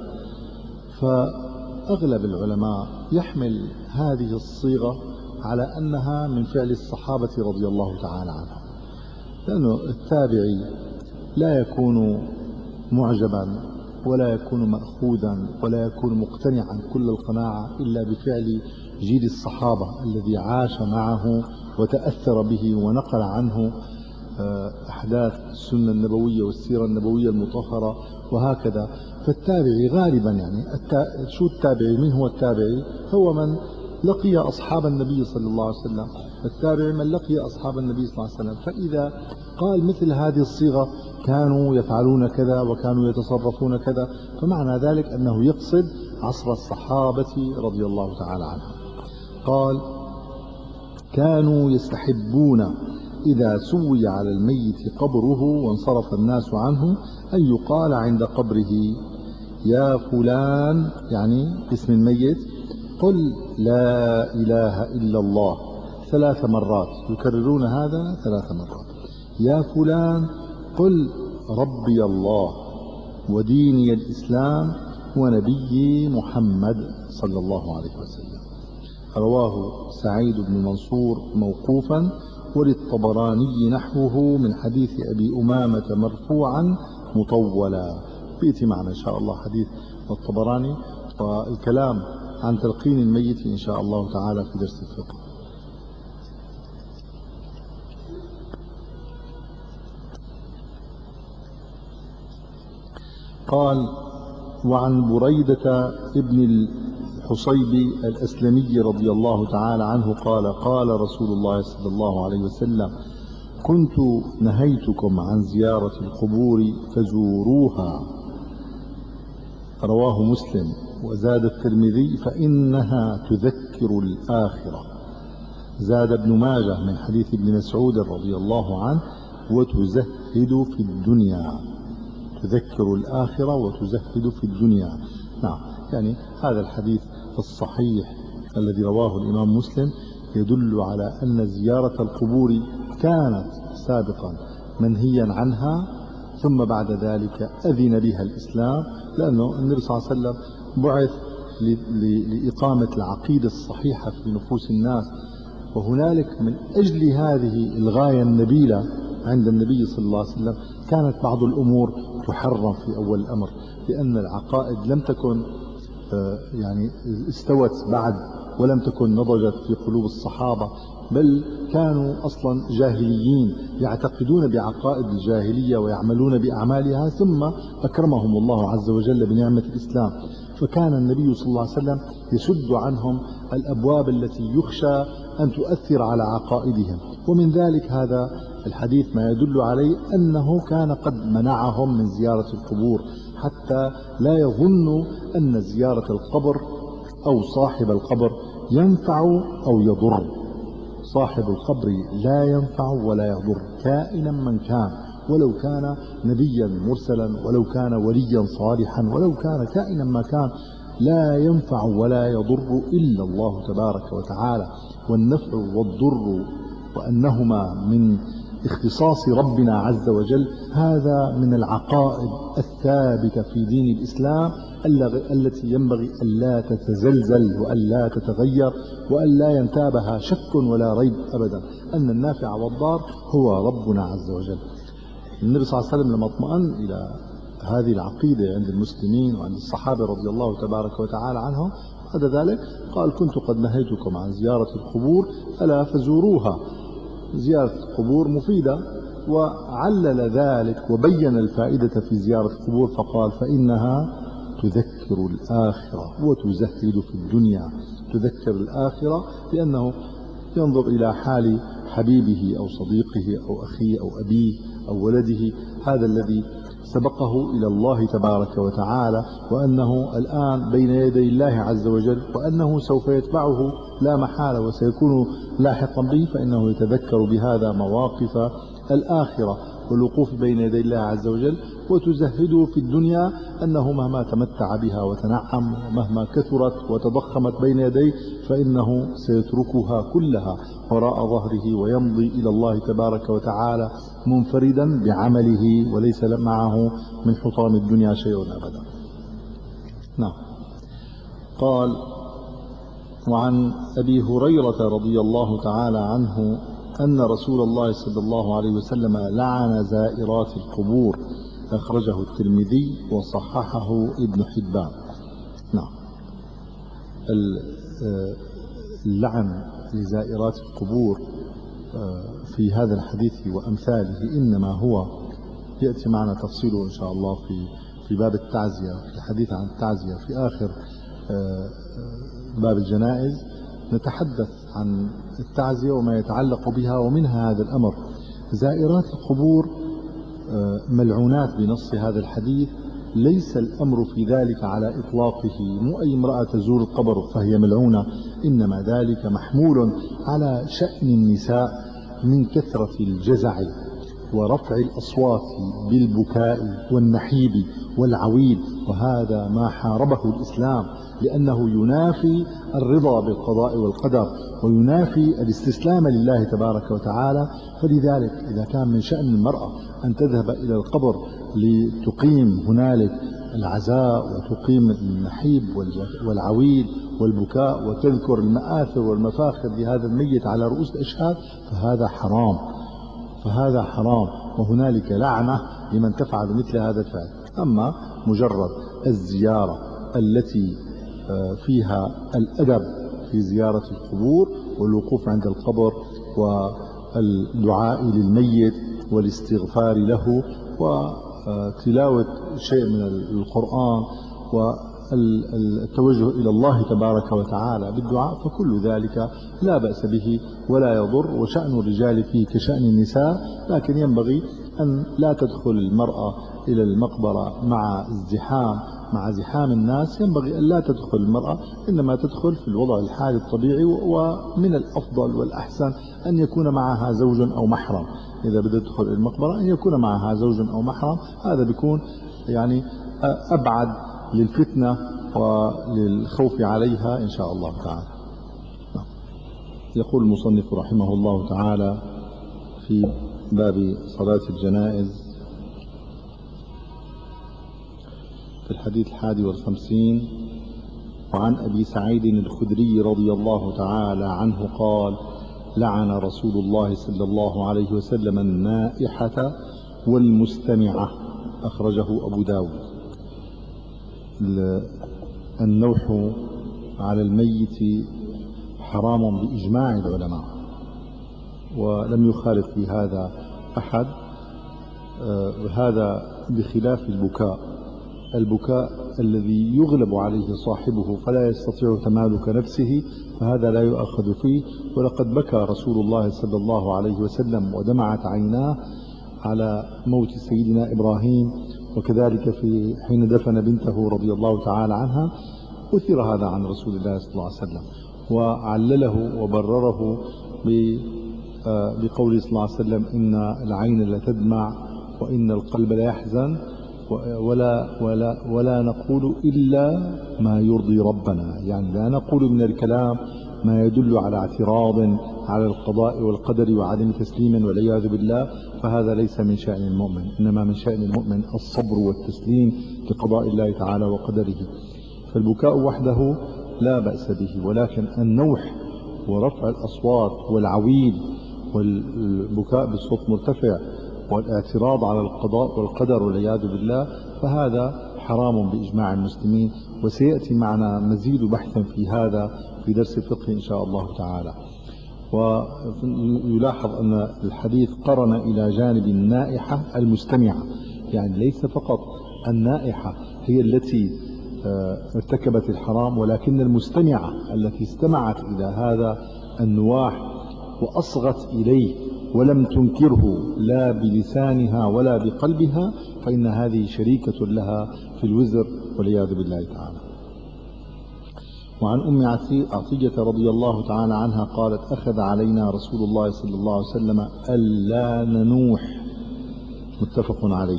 فأغلب العلماء يحمل هذه الصيغة على أنها من فعل الصحابة رضي الله تعالى عنهم، لأنه التابعي لا يكون معجبا ولا يكون مأخوذا ولا يكون مقتنعا كل القناعة إلا بفعل جيل الصحابة الذي عاش معه وتأثر به ونقل عنه أحداث السنة النبوية والسيرة النبوية المطهرة وهكذا. فالتابعي غالبا يعني شو التابعي؟ من هو التابعي؟ هو من لقي أصحاب النبي صلى الله عليه وسلم. التابعي من لقي أصحاب النبي صلى الله عليه وسلم. فإذا قال مثل هذه الصيغة كانوا يفعلون كذا وكانوا يتصرفون كذا، فمعنى ذلك أنه يقصد عصر الصحابة رضي الله تعالى عنهم. قال كانوا يستحبون إذا سوي على الميت قبره وانصرف الناس عنه أن يقال عند قبره يا فلان، يعني اسم الميت، قل لا إله إلا الله ثلاث مرات، يكررون هذا ثلاث مرات. يا فلان قل ربي الله وديني الإسلام ونبي محمد صلى الله عليه وسلم. رواه سعيد بن منصور موقوفا، وللطبراني نحوه من حديث أبي أمامة مرفوعا مطولا. بيأتي معنا إن شاء الله حديث الطبراني والكلام عن تلقين الميت إن شاء الله تعالى في درس الفقه. قال وعن بريدة ابن الحصيب الأسلمي رضي الله تعالى عنه قال قال رسول الله صلى الله عليه وسلم كنت نهيتكم عن زيارة القبور فزوروها. رواه مسلم. وزاد الترمذي فإنها تذكر الآخرة. زاد ابن ماجه من حديث ابن مسعود رضي الله عنه وتزهد في الدنيا. تذكر الآخرة وتزهد في الدنيا. نعم، يعني هذا الحديث الصحيح الذي رواه الإمام مسلم يدل على أن زيارة القبور كانت سابقا منهيا عنها، ثم بعد ذلك أذن بها الإسلام، لأنه النبي صلى الله عليه وسلم بعث لإقامة العقيدة الصحيحة في نفوس الناس، وهنالك من أجل هذه الغاية النبيلة عند النبي صلى الله عليه وسلم كانت بعض الأمور تحرم في أول الأمر، لأن العقائد لم تكن يعني استوت بعد ولم تكن نضجت في قلوب الصحابة، بل كانوا أصلا جاهليين يعتقدون بعقائد الجاهلية ويعملون بأعمالها، ثم أكرمهم الله عز وجل بنعمة الإسلام، فكان النبي صلى الله عليه وسلم يسد عنهم الأبواب التي يخشى أن تؤثر على عقائدهم. ومن ذلك هذا الحديث ما يدل عليه أنه كان قد منعهم من زيارة القبور حتى لا يظنوا أن زيارة القبر أو صاحب القبر ينفع أو يضر. صاحب القبر لا ينفع ولا يضر كائنا من كان، ولو كان نبيا مرسلا، ولو كان وليا صالحا، ولو كان كائنا ما كان، لا ينفع ولا يضر إلا الله تبارك وتعالى. والنفع والضر وأنهما من اختصاص ربنا عز وجل، هذا من العقائد الثابتة في دين الإسلام التي ينبغي ألا تتزلزل وألا تتغير وألا ينتابها شك ولا ريب أبدا، أن النافع والضار هو ربنا عز وجل. النبي صلى الله عليه وسلم لما اطمأن إلى هذه العقيدة عند المسلمين وعند الصحابة رضي الله تبارك وتعالى عنهم، بعد ذلك قال: كنت قد نهيتكم عن زيارة القبور ألا فزوروها. زيارة القبور مفيدة، وعلل ذلك وبين الفائدة في زيارة القبور فقال: فإنها تذكر الآخرة وتزهد في الدنيا. تذكر الآخرة لأنه ينظر إلى حال حبيبه أو صديقه أو أخيه أو أبيه أو ولده، هذا الذي سبقه إلى الله تبارك وتعالى، وأنه الآن بين يدي الله عز وجل، وأنه سوف يتبعه لا محالة وسيكون لاحقا به، فإنه يتذكر بهذا مواقف الآخرة والوقوف بين يدي الله عز وجل. وتزهده في الدنيا أنه مهما تمتع بها وتنعم ومهما كثرت وتضخمت بين يديه فإنه سيتركها كلها وراء ظهره ويمضي إلى الله تبارك وتعالى منفردا بعمله وليس معه من حطام الدنيا شيء أبدا. نعم. قال: وعن أبي هريرة رضي الله تعالى عنه أن رسول الله صلى الله عليه وسلم لعن زائرات القبور، أخرجه الترمذي وصححه ابن حبان. نعم. اللعن لزائرات القبور في هذا الحديث وأمثاله إنما هو يأتي معنا تفصيله إن شاء الله في في باب التعزية، في الحديث عن التعزية في آخر باب الجنائز نتحدث عن التعزية وما يتعلق بها، ومنها هذا الأمر. زائرات القبور ملعونات بنص هذا الحديث، ليس الأمر في ذلك على إطلاقه، مو أي امرأة تزور القبر فهي ملعونة، إنما ذلك محمول على شأن النساء من كثرة الجزع ورفع الأصوات بالبكاء والنحيب والعويل، وهذا ما حاربه الإسلام، لأنه ينافي الرضا بالقضاء والقدر وينافي الاستسلام لله تبارك وتعالى. فلذلك إذا كان من شأن المرأة أن تذهب إلى القبر لتقيم هنالك العزاء وتقيم النحيب والعويل والبكاء وتذكر المآثر والمفاخر لهذا الميت على رؤوس الأشهاد، فهذا حرام، فهذا حرام، وهنالك لعنة لمن تفعل مثل هذا الفعل. أما مجرد الزيارة التي فيها الأدب في زيارة القبور والوقوف عند القبر والدعاء للميت والاستغفار له وتلاوة شيء من القرآن والتوجه إلى الله تبارك وتعالى بالدعاء، فكل ذلك لا بأس به ولا يضر، وشأن الرجال فيه كشأن النساء، لكن ينبغي أن لا تدخل المرأة إلى المقبرة مع ازدحام مع زحام الناس، ينبغي أن لا تدخل المرأة، إنما تدخل في الوضع الحالي الطبيعي، ومن الأفضل والأحسن أن يكون معها زوج أو محرم. إذا بدأت تدخل المقبرة أن يكون معها زوج أو محرم، هذا بيكون يعني أبعد للفتنة وللخوف عليها إن شاء الله تعالى. يقول المصنف رحمه الله تعالى في باب صلاة الجنائز في الحديث الحادي والخمسين: وعن أبي سعيد الخدري رضي الله تعالى عنه قال: لعن رسول الله صلى الله عليه وسلم النائحة والمستمعة، أخرجه أبو داود. النوح على الميت حرام بإجماع العلماء، ولم يخالف في هذا أحد، هذا بخلاف البكاء. البكاء الذي يغلب عليه صاحبه فلا يستطيع تمالك نفسه فهذا لا يؤخذ فيه، ولقد بكى رسول الله صلى الله عليه وسلم ودمعت عيناه على موت سيدنا إبراهيم، وكذلك في حين دفن بنته رضي الله تعالى عنها، أثر هذا عن رسول الله صلى الله عليه وسلم. وعلله وبرره بقوله صلى الله عليه وسلم إن العين لا تدمع وإن القلب لا يحزن ولا, ولا, ولا نقول إلا ما يرضي ربنا، يعني لا نقول من الكلام ما يدل على اعتراض على القضاء والقدر وعدم تسليم والعياذ بالله، فهذا ليس من شأن المؤمن، إنما من شأن المؤمن الصبر والتسليم لقضاء الله تعالى وقدره. فالبكاء وحده لا بأس به، ولكن النوح ورفع الأصوات والعويل والبكاء بالصوت مرتفع والاعتراض على القضاء والقدر والعياذ بالله فهذا حرام بإجماع المسلمين، وسيأتي معنا مزيد بحث في هذا في درس الفقه إن شاء الله تعالى. ويلاحظ أن الحديث قرن إلى جانب النائحة المستمعة، يعني ليس فقط النائحة هي التي ارتكبت الحرام، ولكن المستمعة التي استمعت إلى هذا النواح وأصغت إليه ولم تنكره لا بلسانها ولا بقلبها، فإن هذه شريكة لها في الوزر والعياذ بالله تعالى. وعن أم عطية رضي الله تعالى عنها قالت: أخذ علينا رسول الله صلى الله عليه وسلم ألا ننوح، متفق عليه.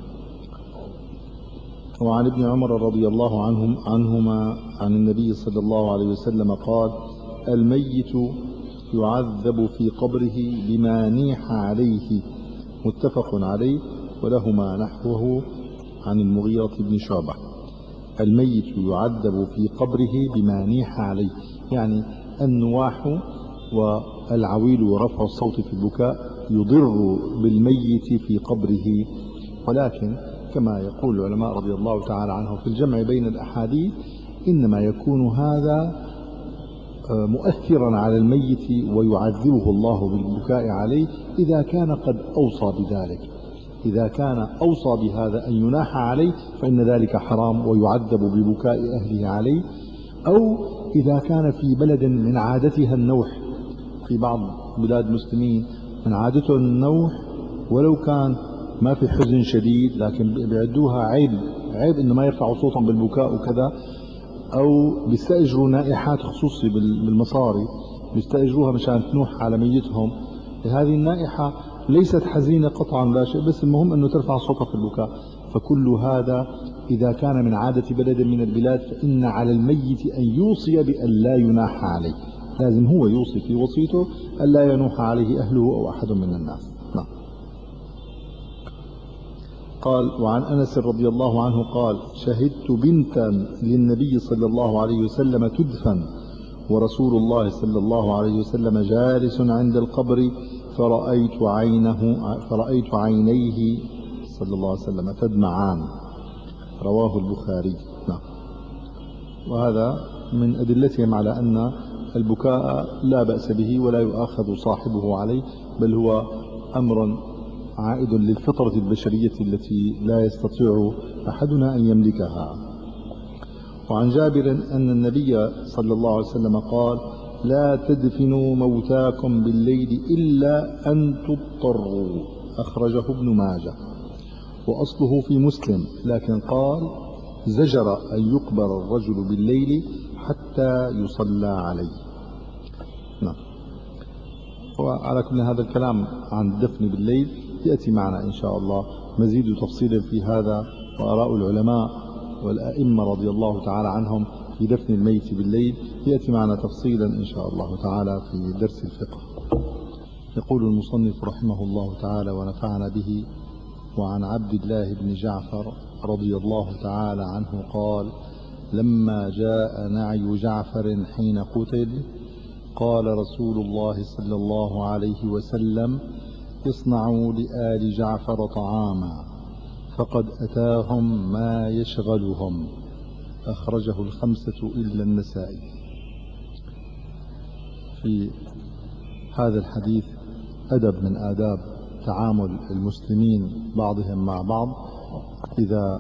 وعن ابن عمر رضي الله عنهم عنهما عن النبي صلى الله عليه وسلم قال: الميت يعذب في قبره بما نيح عليه، متفق عليه، ولهما نحوه عن المغيرة بن شعبة. الميت يعذب في قبره بما نيح عليه، يعني النواح والعويل ورفع الصوت في البكاء يضر بالميت في قبره، ولكن كما يقول العلماء رضي الله تعالى عنهم في الجمع بين الأحاديث إنما يكون هذا مؤثرا على الميت ويعذبه الله بالبكاء عليه إذا كان قد أوصى بذلك. إذا كان أوصى بهذا أن يناح عليه فإن ذلك حرام ويعذب ببكاء أهله عليه، أو إذا كان في بلد من عادتها النوح، في بعض بلاد المسلمين من عادته النوح ولو كان ما في حزن شديد لكن بيعدوها عيب عيب إنه ما يرفعوا صوتهم بالبكاء وكذا، أو بيستأجروا نائحات خصوصي بالمصاري بيستأجروها مشان تنوح على ميتهم. هذه النائحة ليست حزينة قطعا لا شيء، بس المهم أنه ترفع صوتها في البكاء. فكل هذا إذا كان من عادة بلد من البلاد فإن على الميت أن يوصي بأن لا يناح عليه، لازم هو يوصي في وصيته أن لا ينوح عليه أهله أو أحد من الناس. نعم. قال: وعن أنس رضي الله عنه قال: شهدت بنتا للنبي صلى الله عليه وسلم تدفن ورسول الله صلى الله عليه وسلم جالس عند القبر فرأيت عينه فرأيت عينيه صلى الله عليه وسلم تدمعان، رواه البخاري. نعم. وهذا من أدلتهم على أن البكاء لا بأس به ولا يؤاخذ صاحبه عليه، بل هو أمر عائد للفطرة البشرية التي لا يستطيع أحدنا أن يملكها. وعن جابر أن النبي صلى الله عليه وسلم قال: لا تدفنوا موتاكم بالليل إلا أن تضطروا، أخرجه ابن ماجه، وأصله في مسلم، لكن قال: زجر أن يقبر الرجل بالليل حتى يصلى عليه. نعم. وعلى كل هذا الكلام عن الدفن بالليل يأتي معنا إن شاء الله مزيد تفصيل في هذا، وآراء العلماء والأئمة رضي الله تعالى عنهم في دفن الميت بالليل يأتي معنا تفصيلا إن شاء الله تعالى في درس الفقه. يقول المصنف رحمه الله تعالى ونفعنا به: وعن عبد الله بن جعفر رضي الله تعالى عنه قال: لما جاء نعي جعفر حين قتل قال رسول الله صلى الله عليه وسلم: اصنعوا لآل جعفر طعاما فقد أتاهم ما يشغلهم، أخرجه الخمسة إلا النسائي. في هذا الحديث أدب من آداب تعامل المسلمين بعضهم مع بعض إذا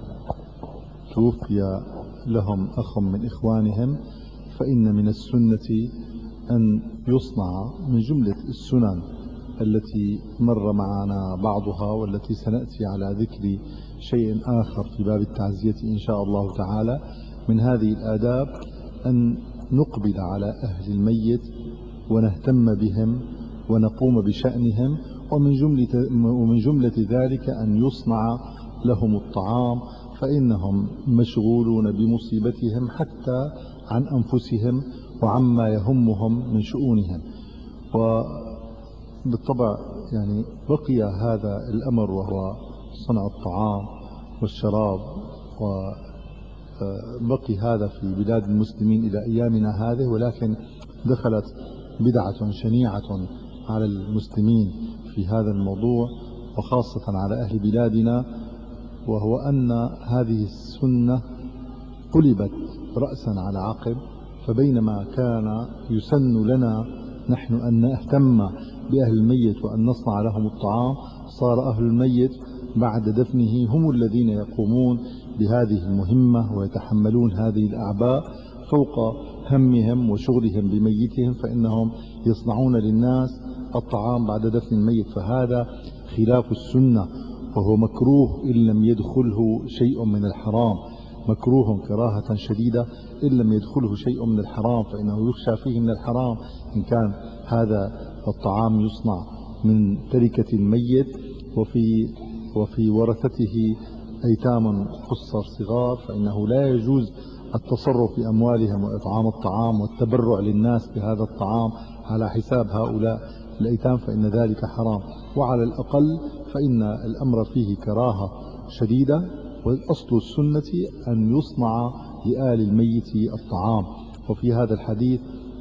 توفي لهم أخ من إخوانهم، فإن من السنة أن يصنع من جملة السنن التي مر معنا بعضها والتي سنأتي على ذكر شيء آخر في باب التعزية إن شاء الله تعالى. من هذه الآداب أن نقبل على أهل الميت ونهتم بهم ونقوم بشأنهم، ومن جملة, ومن جملة ذلك أن يصنع لهم الطعام، فإنهم مشغولون بمصيبتهم حتى عن أنفسهم وعما يهمهم من شؤونهم. وبالطبع يعني بقي هذا الأمر وهو صنع الطعام والشراب، وبقي هذا في بلاد المسلمين إلى أيامنا هذه، ولكن دخلت بدعة شنيعة على المسلمين في هذا الموضوع وخاصة على أهل بلادنا، وهو أن هذه السنة قلبت رأسا على عقب. فبينما كان يسن لنا نحن أن نهتم بأهل الميت وأن نصنع لهم الطعام، صار أهل الميت بعد دفنه هم الذين يقومون بهذه المهمة ويتحملون هذه الأعباء فوق همهم وشغلهم بميتهم، فإنهم يصنعون للناس الطعام بعد دفن الميت. فهذا خلاف السنة، وهو مكروه إن لم يدخله شيء من الحرام، مكروه كراهة شديدة إن لم يدخله شيء من الحرام، فإنه يخشى فيه من الحرام إن كان هذا الطعام يصنع من تركة الميت وفي وفي ورثته أيتام قصر صغار، فإنه لا يجوز التصرف في أموالهم وإطعام الطعام والتبرع للناس بهذا الطعام على حساب هؤلاء الأيتام، فإن ذلك حرام. وعلى الأقل فإن الأمر فيه كراهة شديدة، والأصل السنة أن يصنع لآل الميت الطعام. وفي هذا الحديث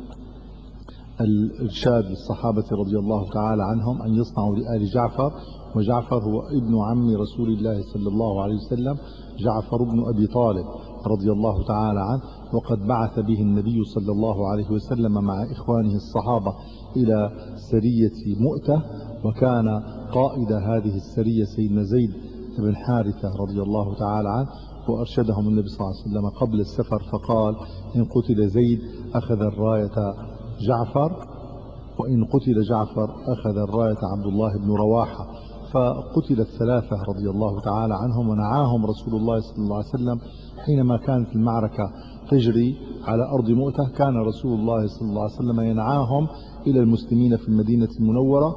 الإرشاد للصحابة رضي الله تعالى عنهم أن يصنعوا لآل جعفر، وجعفر هو ابن عم رسول الله صلى الله عليه وسلم، جعفر بن أبي طالب رضي الله تعالى عنه، وقد بعث به النبي صلى الله عليه وسلم مع إخوانه الصحابة إلى سرية مؤتة، وكان قائد هذه السرية سيدنا زيد بن حارثة رضي الله تعالى عنه، وأرشدهم النبي صلى الله عليه وسلم قبل السفر فقال: إن قتل زيد أخذ الراية جعفر، وإن قتل جعفر أخذ الراية عبد الله بن رواحة. فقتل الثلاثة رضي الله تعالى عنهم، ونعاهم رسول الله صلى الله عليه وسلم حينما كانت المعركة تجري على أرض مؤتة، كان رسول الله صلى الله عليه وسلم ينعاهم إلى المسلمين في المدينة المنورة.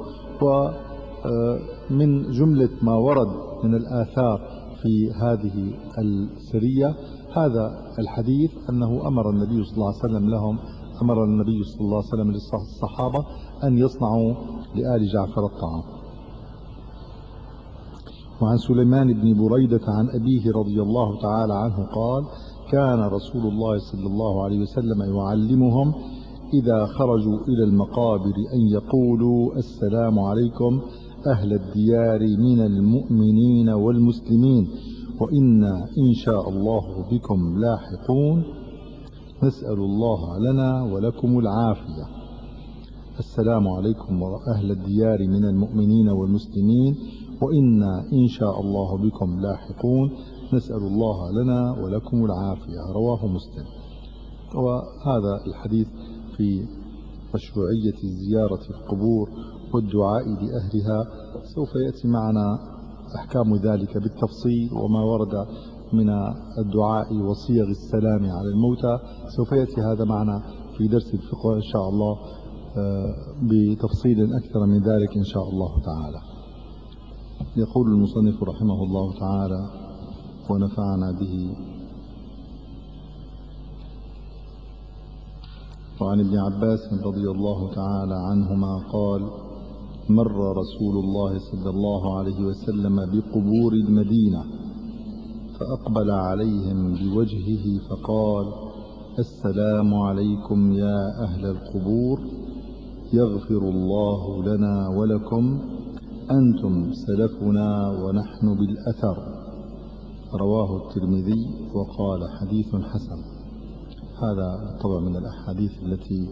ومن جملة ما ورد من الآثار في هذه السرية هذا الحديث، أنه أمر النبي صلى الله عليه وسلم لهم أمر النبي صلى الله عليه وسلم للصحابة أن يصنعوا لآل جعفر الطعام. وعن سليمان بن بريدة عن أبيه رضي الله تعالى عنه قال: كان رسول الله صلى الله عليه وسلم يعلمهم إذا خرجوا إلى المقابر أن يقولوا: السلام عليكم أهل الديار من المؤمنين والمسلمين، وإنا إن شاء الله بكم لاحقون، نسأل الله لنا ولكم العافية. السلام عليكم أهل الديار من المؤمنين والمسلمين، وإنا إن شاء الله بكم لاحقون، نسأل الله لنا ولكم العافية. رواه مسلم. وهذا الحديث في مشروعية زيارة القبور والدعاء لأهلها سوف يأتي معنا أحكام ذلك بالتفصيل، وما ورد من الدعاء وصيغ السلام على الموتى سوف يأتي هذا معنا في درس الفقه إن شاء الله بتفصيل أكثر من ذلك إن شاء الله تعالى. يقول المصنف رحمه الله تعالى ونفعنا به: وعن ابن عباس رضي الله تعالى عنهما قال: مر رسول الله صلى الله عليه وسلم بقبور المدينة فأقبل عليهم بوجهه فقال: السلام عليكم يا أهل القبور، يغفر الله لنا ولكم، أنتم سلفنا ونحن بالأثر. رواه الترمذي وقال: حديث حسن. هذا طبعا من الأحاديث التي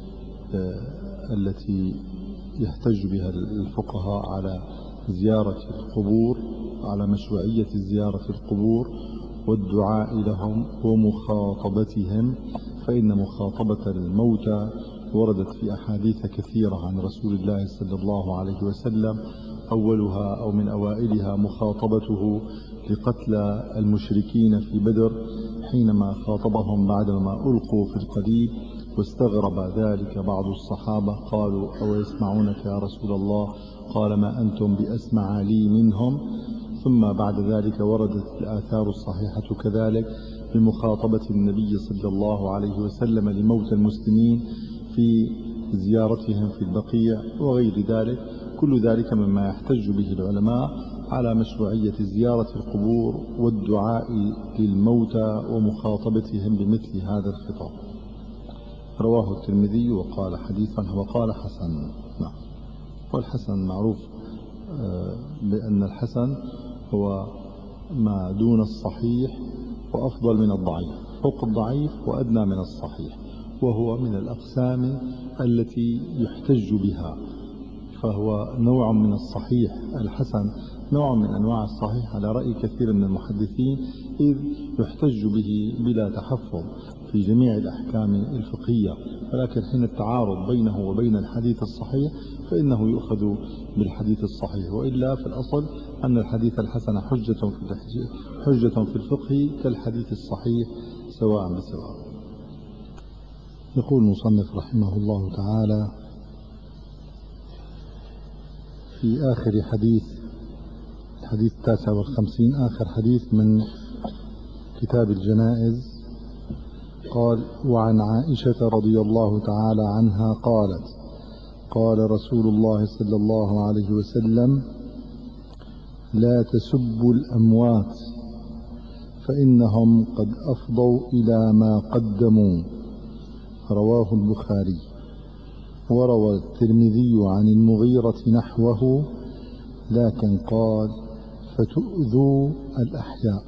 التي يحتج بها الفقهاء على زيارة القبور، على مشروعية زيارة القبور والدعاء لهم ومخاطبتهم، فإن مخاطبة الموتى وردت في أحاديث كثيرة عن رسول الله صلى الله عليه وسلم، أولها أو من أوائلها مخاطبته لقتلى المشركين في بدر حينما خاطبهم بعدما ألقوا في القليب واستغرب ذلك بعض الصحابة قالوا أو يسمعونك يا رسول الله؟ قال ما أنتم بأسمع لي منهم. ثم بعد ذلك وردت الآثار الصحيحة كذلك بمخاطبة النبي صلى الله عليه وسلم لموتى المسلمين في زيارتهم في البقيع وغير ذلك. كل ذلك مما يحتج به العلماء على مشروعية زيارة القبور والدعاء للموتى ومخاطبتهم بمثل هذا الخطاب. رواه الترمذي وقال حديثا وقال حسن. نعم. والحسن معروف بأن الحسن هو ما دون الصحيح وأفضل من الضعيف، فوق الضعيف وأدنى من الصحيح، وهو من الأقسام التي يحتج بها، فهو نوع من الصحيح. الحسن نوع من أنواع الصحيح على رأي كثير من المحدثين، إذ يحتج به بلا تحفظ في جميع الأحكام الفقهية، ولكن حين التعارض بينه وبين الحديث الصحيح فإنه يؤخذ بالحديث الصحيح، وإلا في الأصل أن الحديث الحسن حجة في حجة في الفقه كالحديث الصحيح سواء بسواء. يقول المصنف رحمه الله تعالى في آخر حديث، الحديث التاسع والخمسين، آخر حديث من كتاب الجنائز، قال: وعن عائشة رضي الله تعالى عنها قالت: قال رسول الله صلى الله عليه وسلم: لا تسبوا الأموات فإنهم قد أفضوا إلى ما قدموا. رواه البخاري. وروى الترمذي عن المغيرة نحوه، لكن قال: فتؤذوا الأحياء.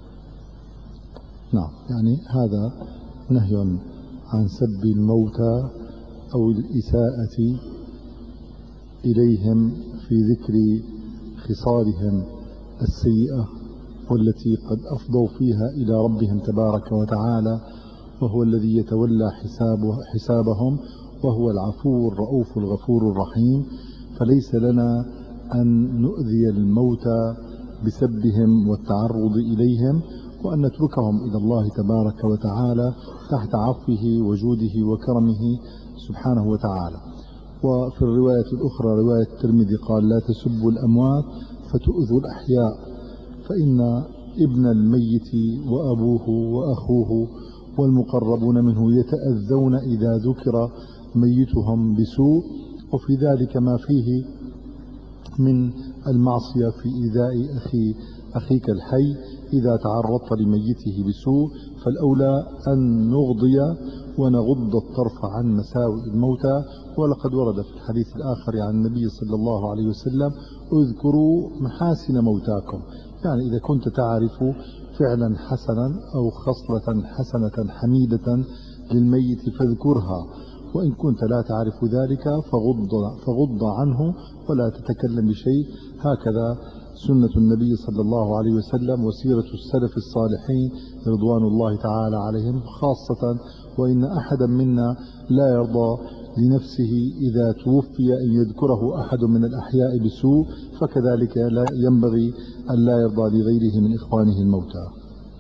نعم، يعني هذا نهي عن سب الموتى أو الإساءة إليهم في ذكر خصالهم السيئة والتي قد أفضوا فيها إلى ربهم تبارك وتعالى، وهو الذي يتولى حسابه حسابهم، وهو العفو الرؤوف الغفور الرحيم. فليس لنا أن نؤذي الموتى بسبهم والتعرض إليهم، وأن نتركهم إلى الله تبارك وتعالى تحت عفوه وجوده وكرمه سبحانه وتعالى. وفي الرواية الأخرى رواية الترمذي قال: لا تسبوا الأموات فتؤذوا الأحياء، فإن ابن الميت وأبوه وأخوه والمقربون منه يتأذون إذا ذكر ميتهم بسوء، وفي ذلك ما فيه من المعصية في إيذاء أخي أخيك الحي إذا تعرضت لميته بسوء. فالأولى أن نغضي ونغض الطرف عن مساوئ الموتى. ولقد ورد في الحديث الآخر عن النبي صلى الله عليه وسلم: اذكروا محاسن موتاكم. يعني إذا كنت تعرف فعلا حسنا أو خصلة حسنة حميدة للميت فاذكرها، وإن كنت لا تعرف ذلك فغض, فغض عنه ولا تتكلم بشيء. هكذا سنة النبي صلى الله عليه وسلم وسيرة السلف الصالحين رضوان الله تعالى عليهم، خاصة وإن أحدا منا لا يرضى لنفسه إذا توفي أن يذكره أحد من الأحياء بسوء، فكذلك لا ينبغي أن لا يرضى لغيره من إخوانه الموتى.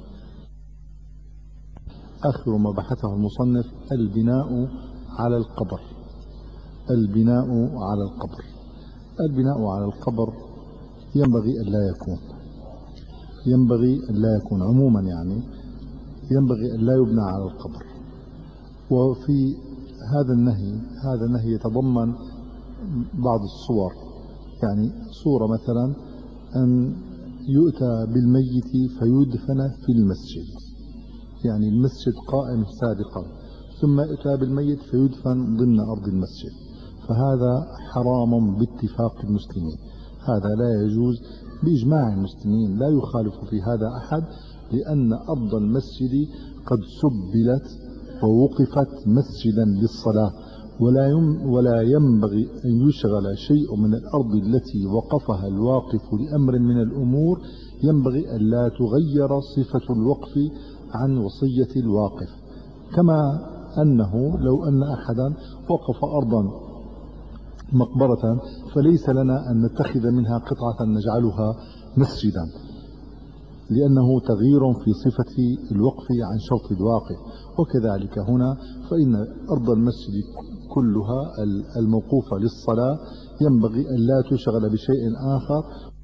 آخر ما بحثه المصنف: البناء على القبر. البناء على القبر البناء على القبر ينبغي أن لا يكون ينبغي أن لا يكون عموما، يعني ينبغي أن لا يبنى على القبر. وفي هذا النهي هذا النهي يتضمن بعض الصور، يعني صورة مثلا أن يؤتى بالميت فيدفن في المسجد، يعني المسجد قائم سابقا ثم يؤتى بالميت فيدفن ضمن أرض المسجد، فهذا حرام باتفاق المسلمين. هذا لا يجوز بإجماع المسلمين، لا يخالف في هذا أحد، لأن أرض المسجد قد سبلت ووقفت مسجدا للصلاة، ولا ولا ينبغي أن يشغل شيء من الأرض التي وقفها الواقف لأمر من الأمور، ينبغي أن لا تغير صفة الوقف عن وصية الواقف. كما أنه لو أن أحدا وقف أرضا مقبرة فليس لنا أن نتخذ منها قطعة نجعلها مسجدا، لأنه تغيير في صفة الوقف عن شرط الواقف. وكذلك هنا فإن أرض المسجد كلها الموقوفة للصلاة ينبغي أن لا تشغل بشيء آخر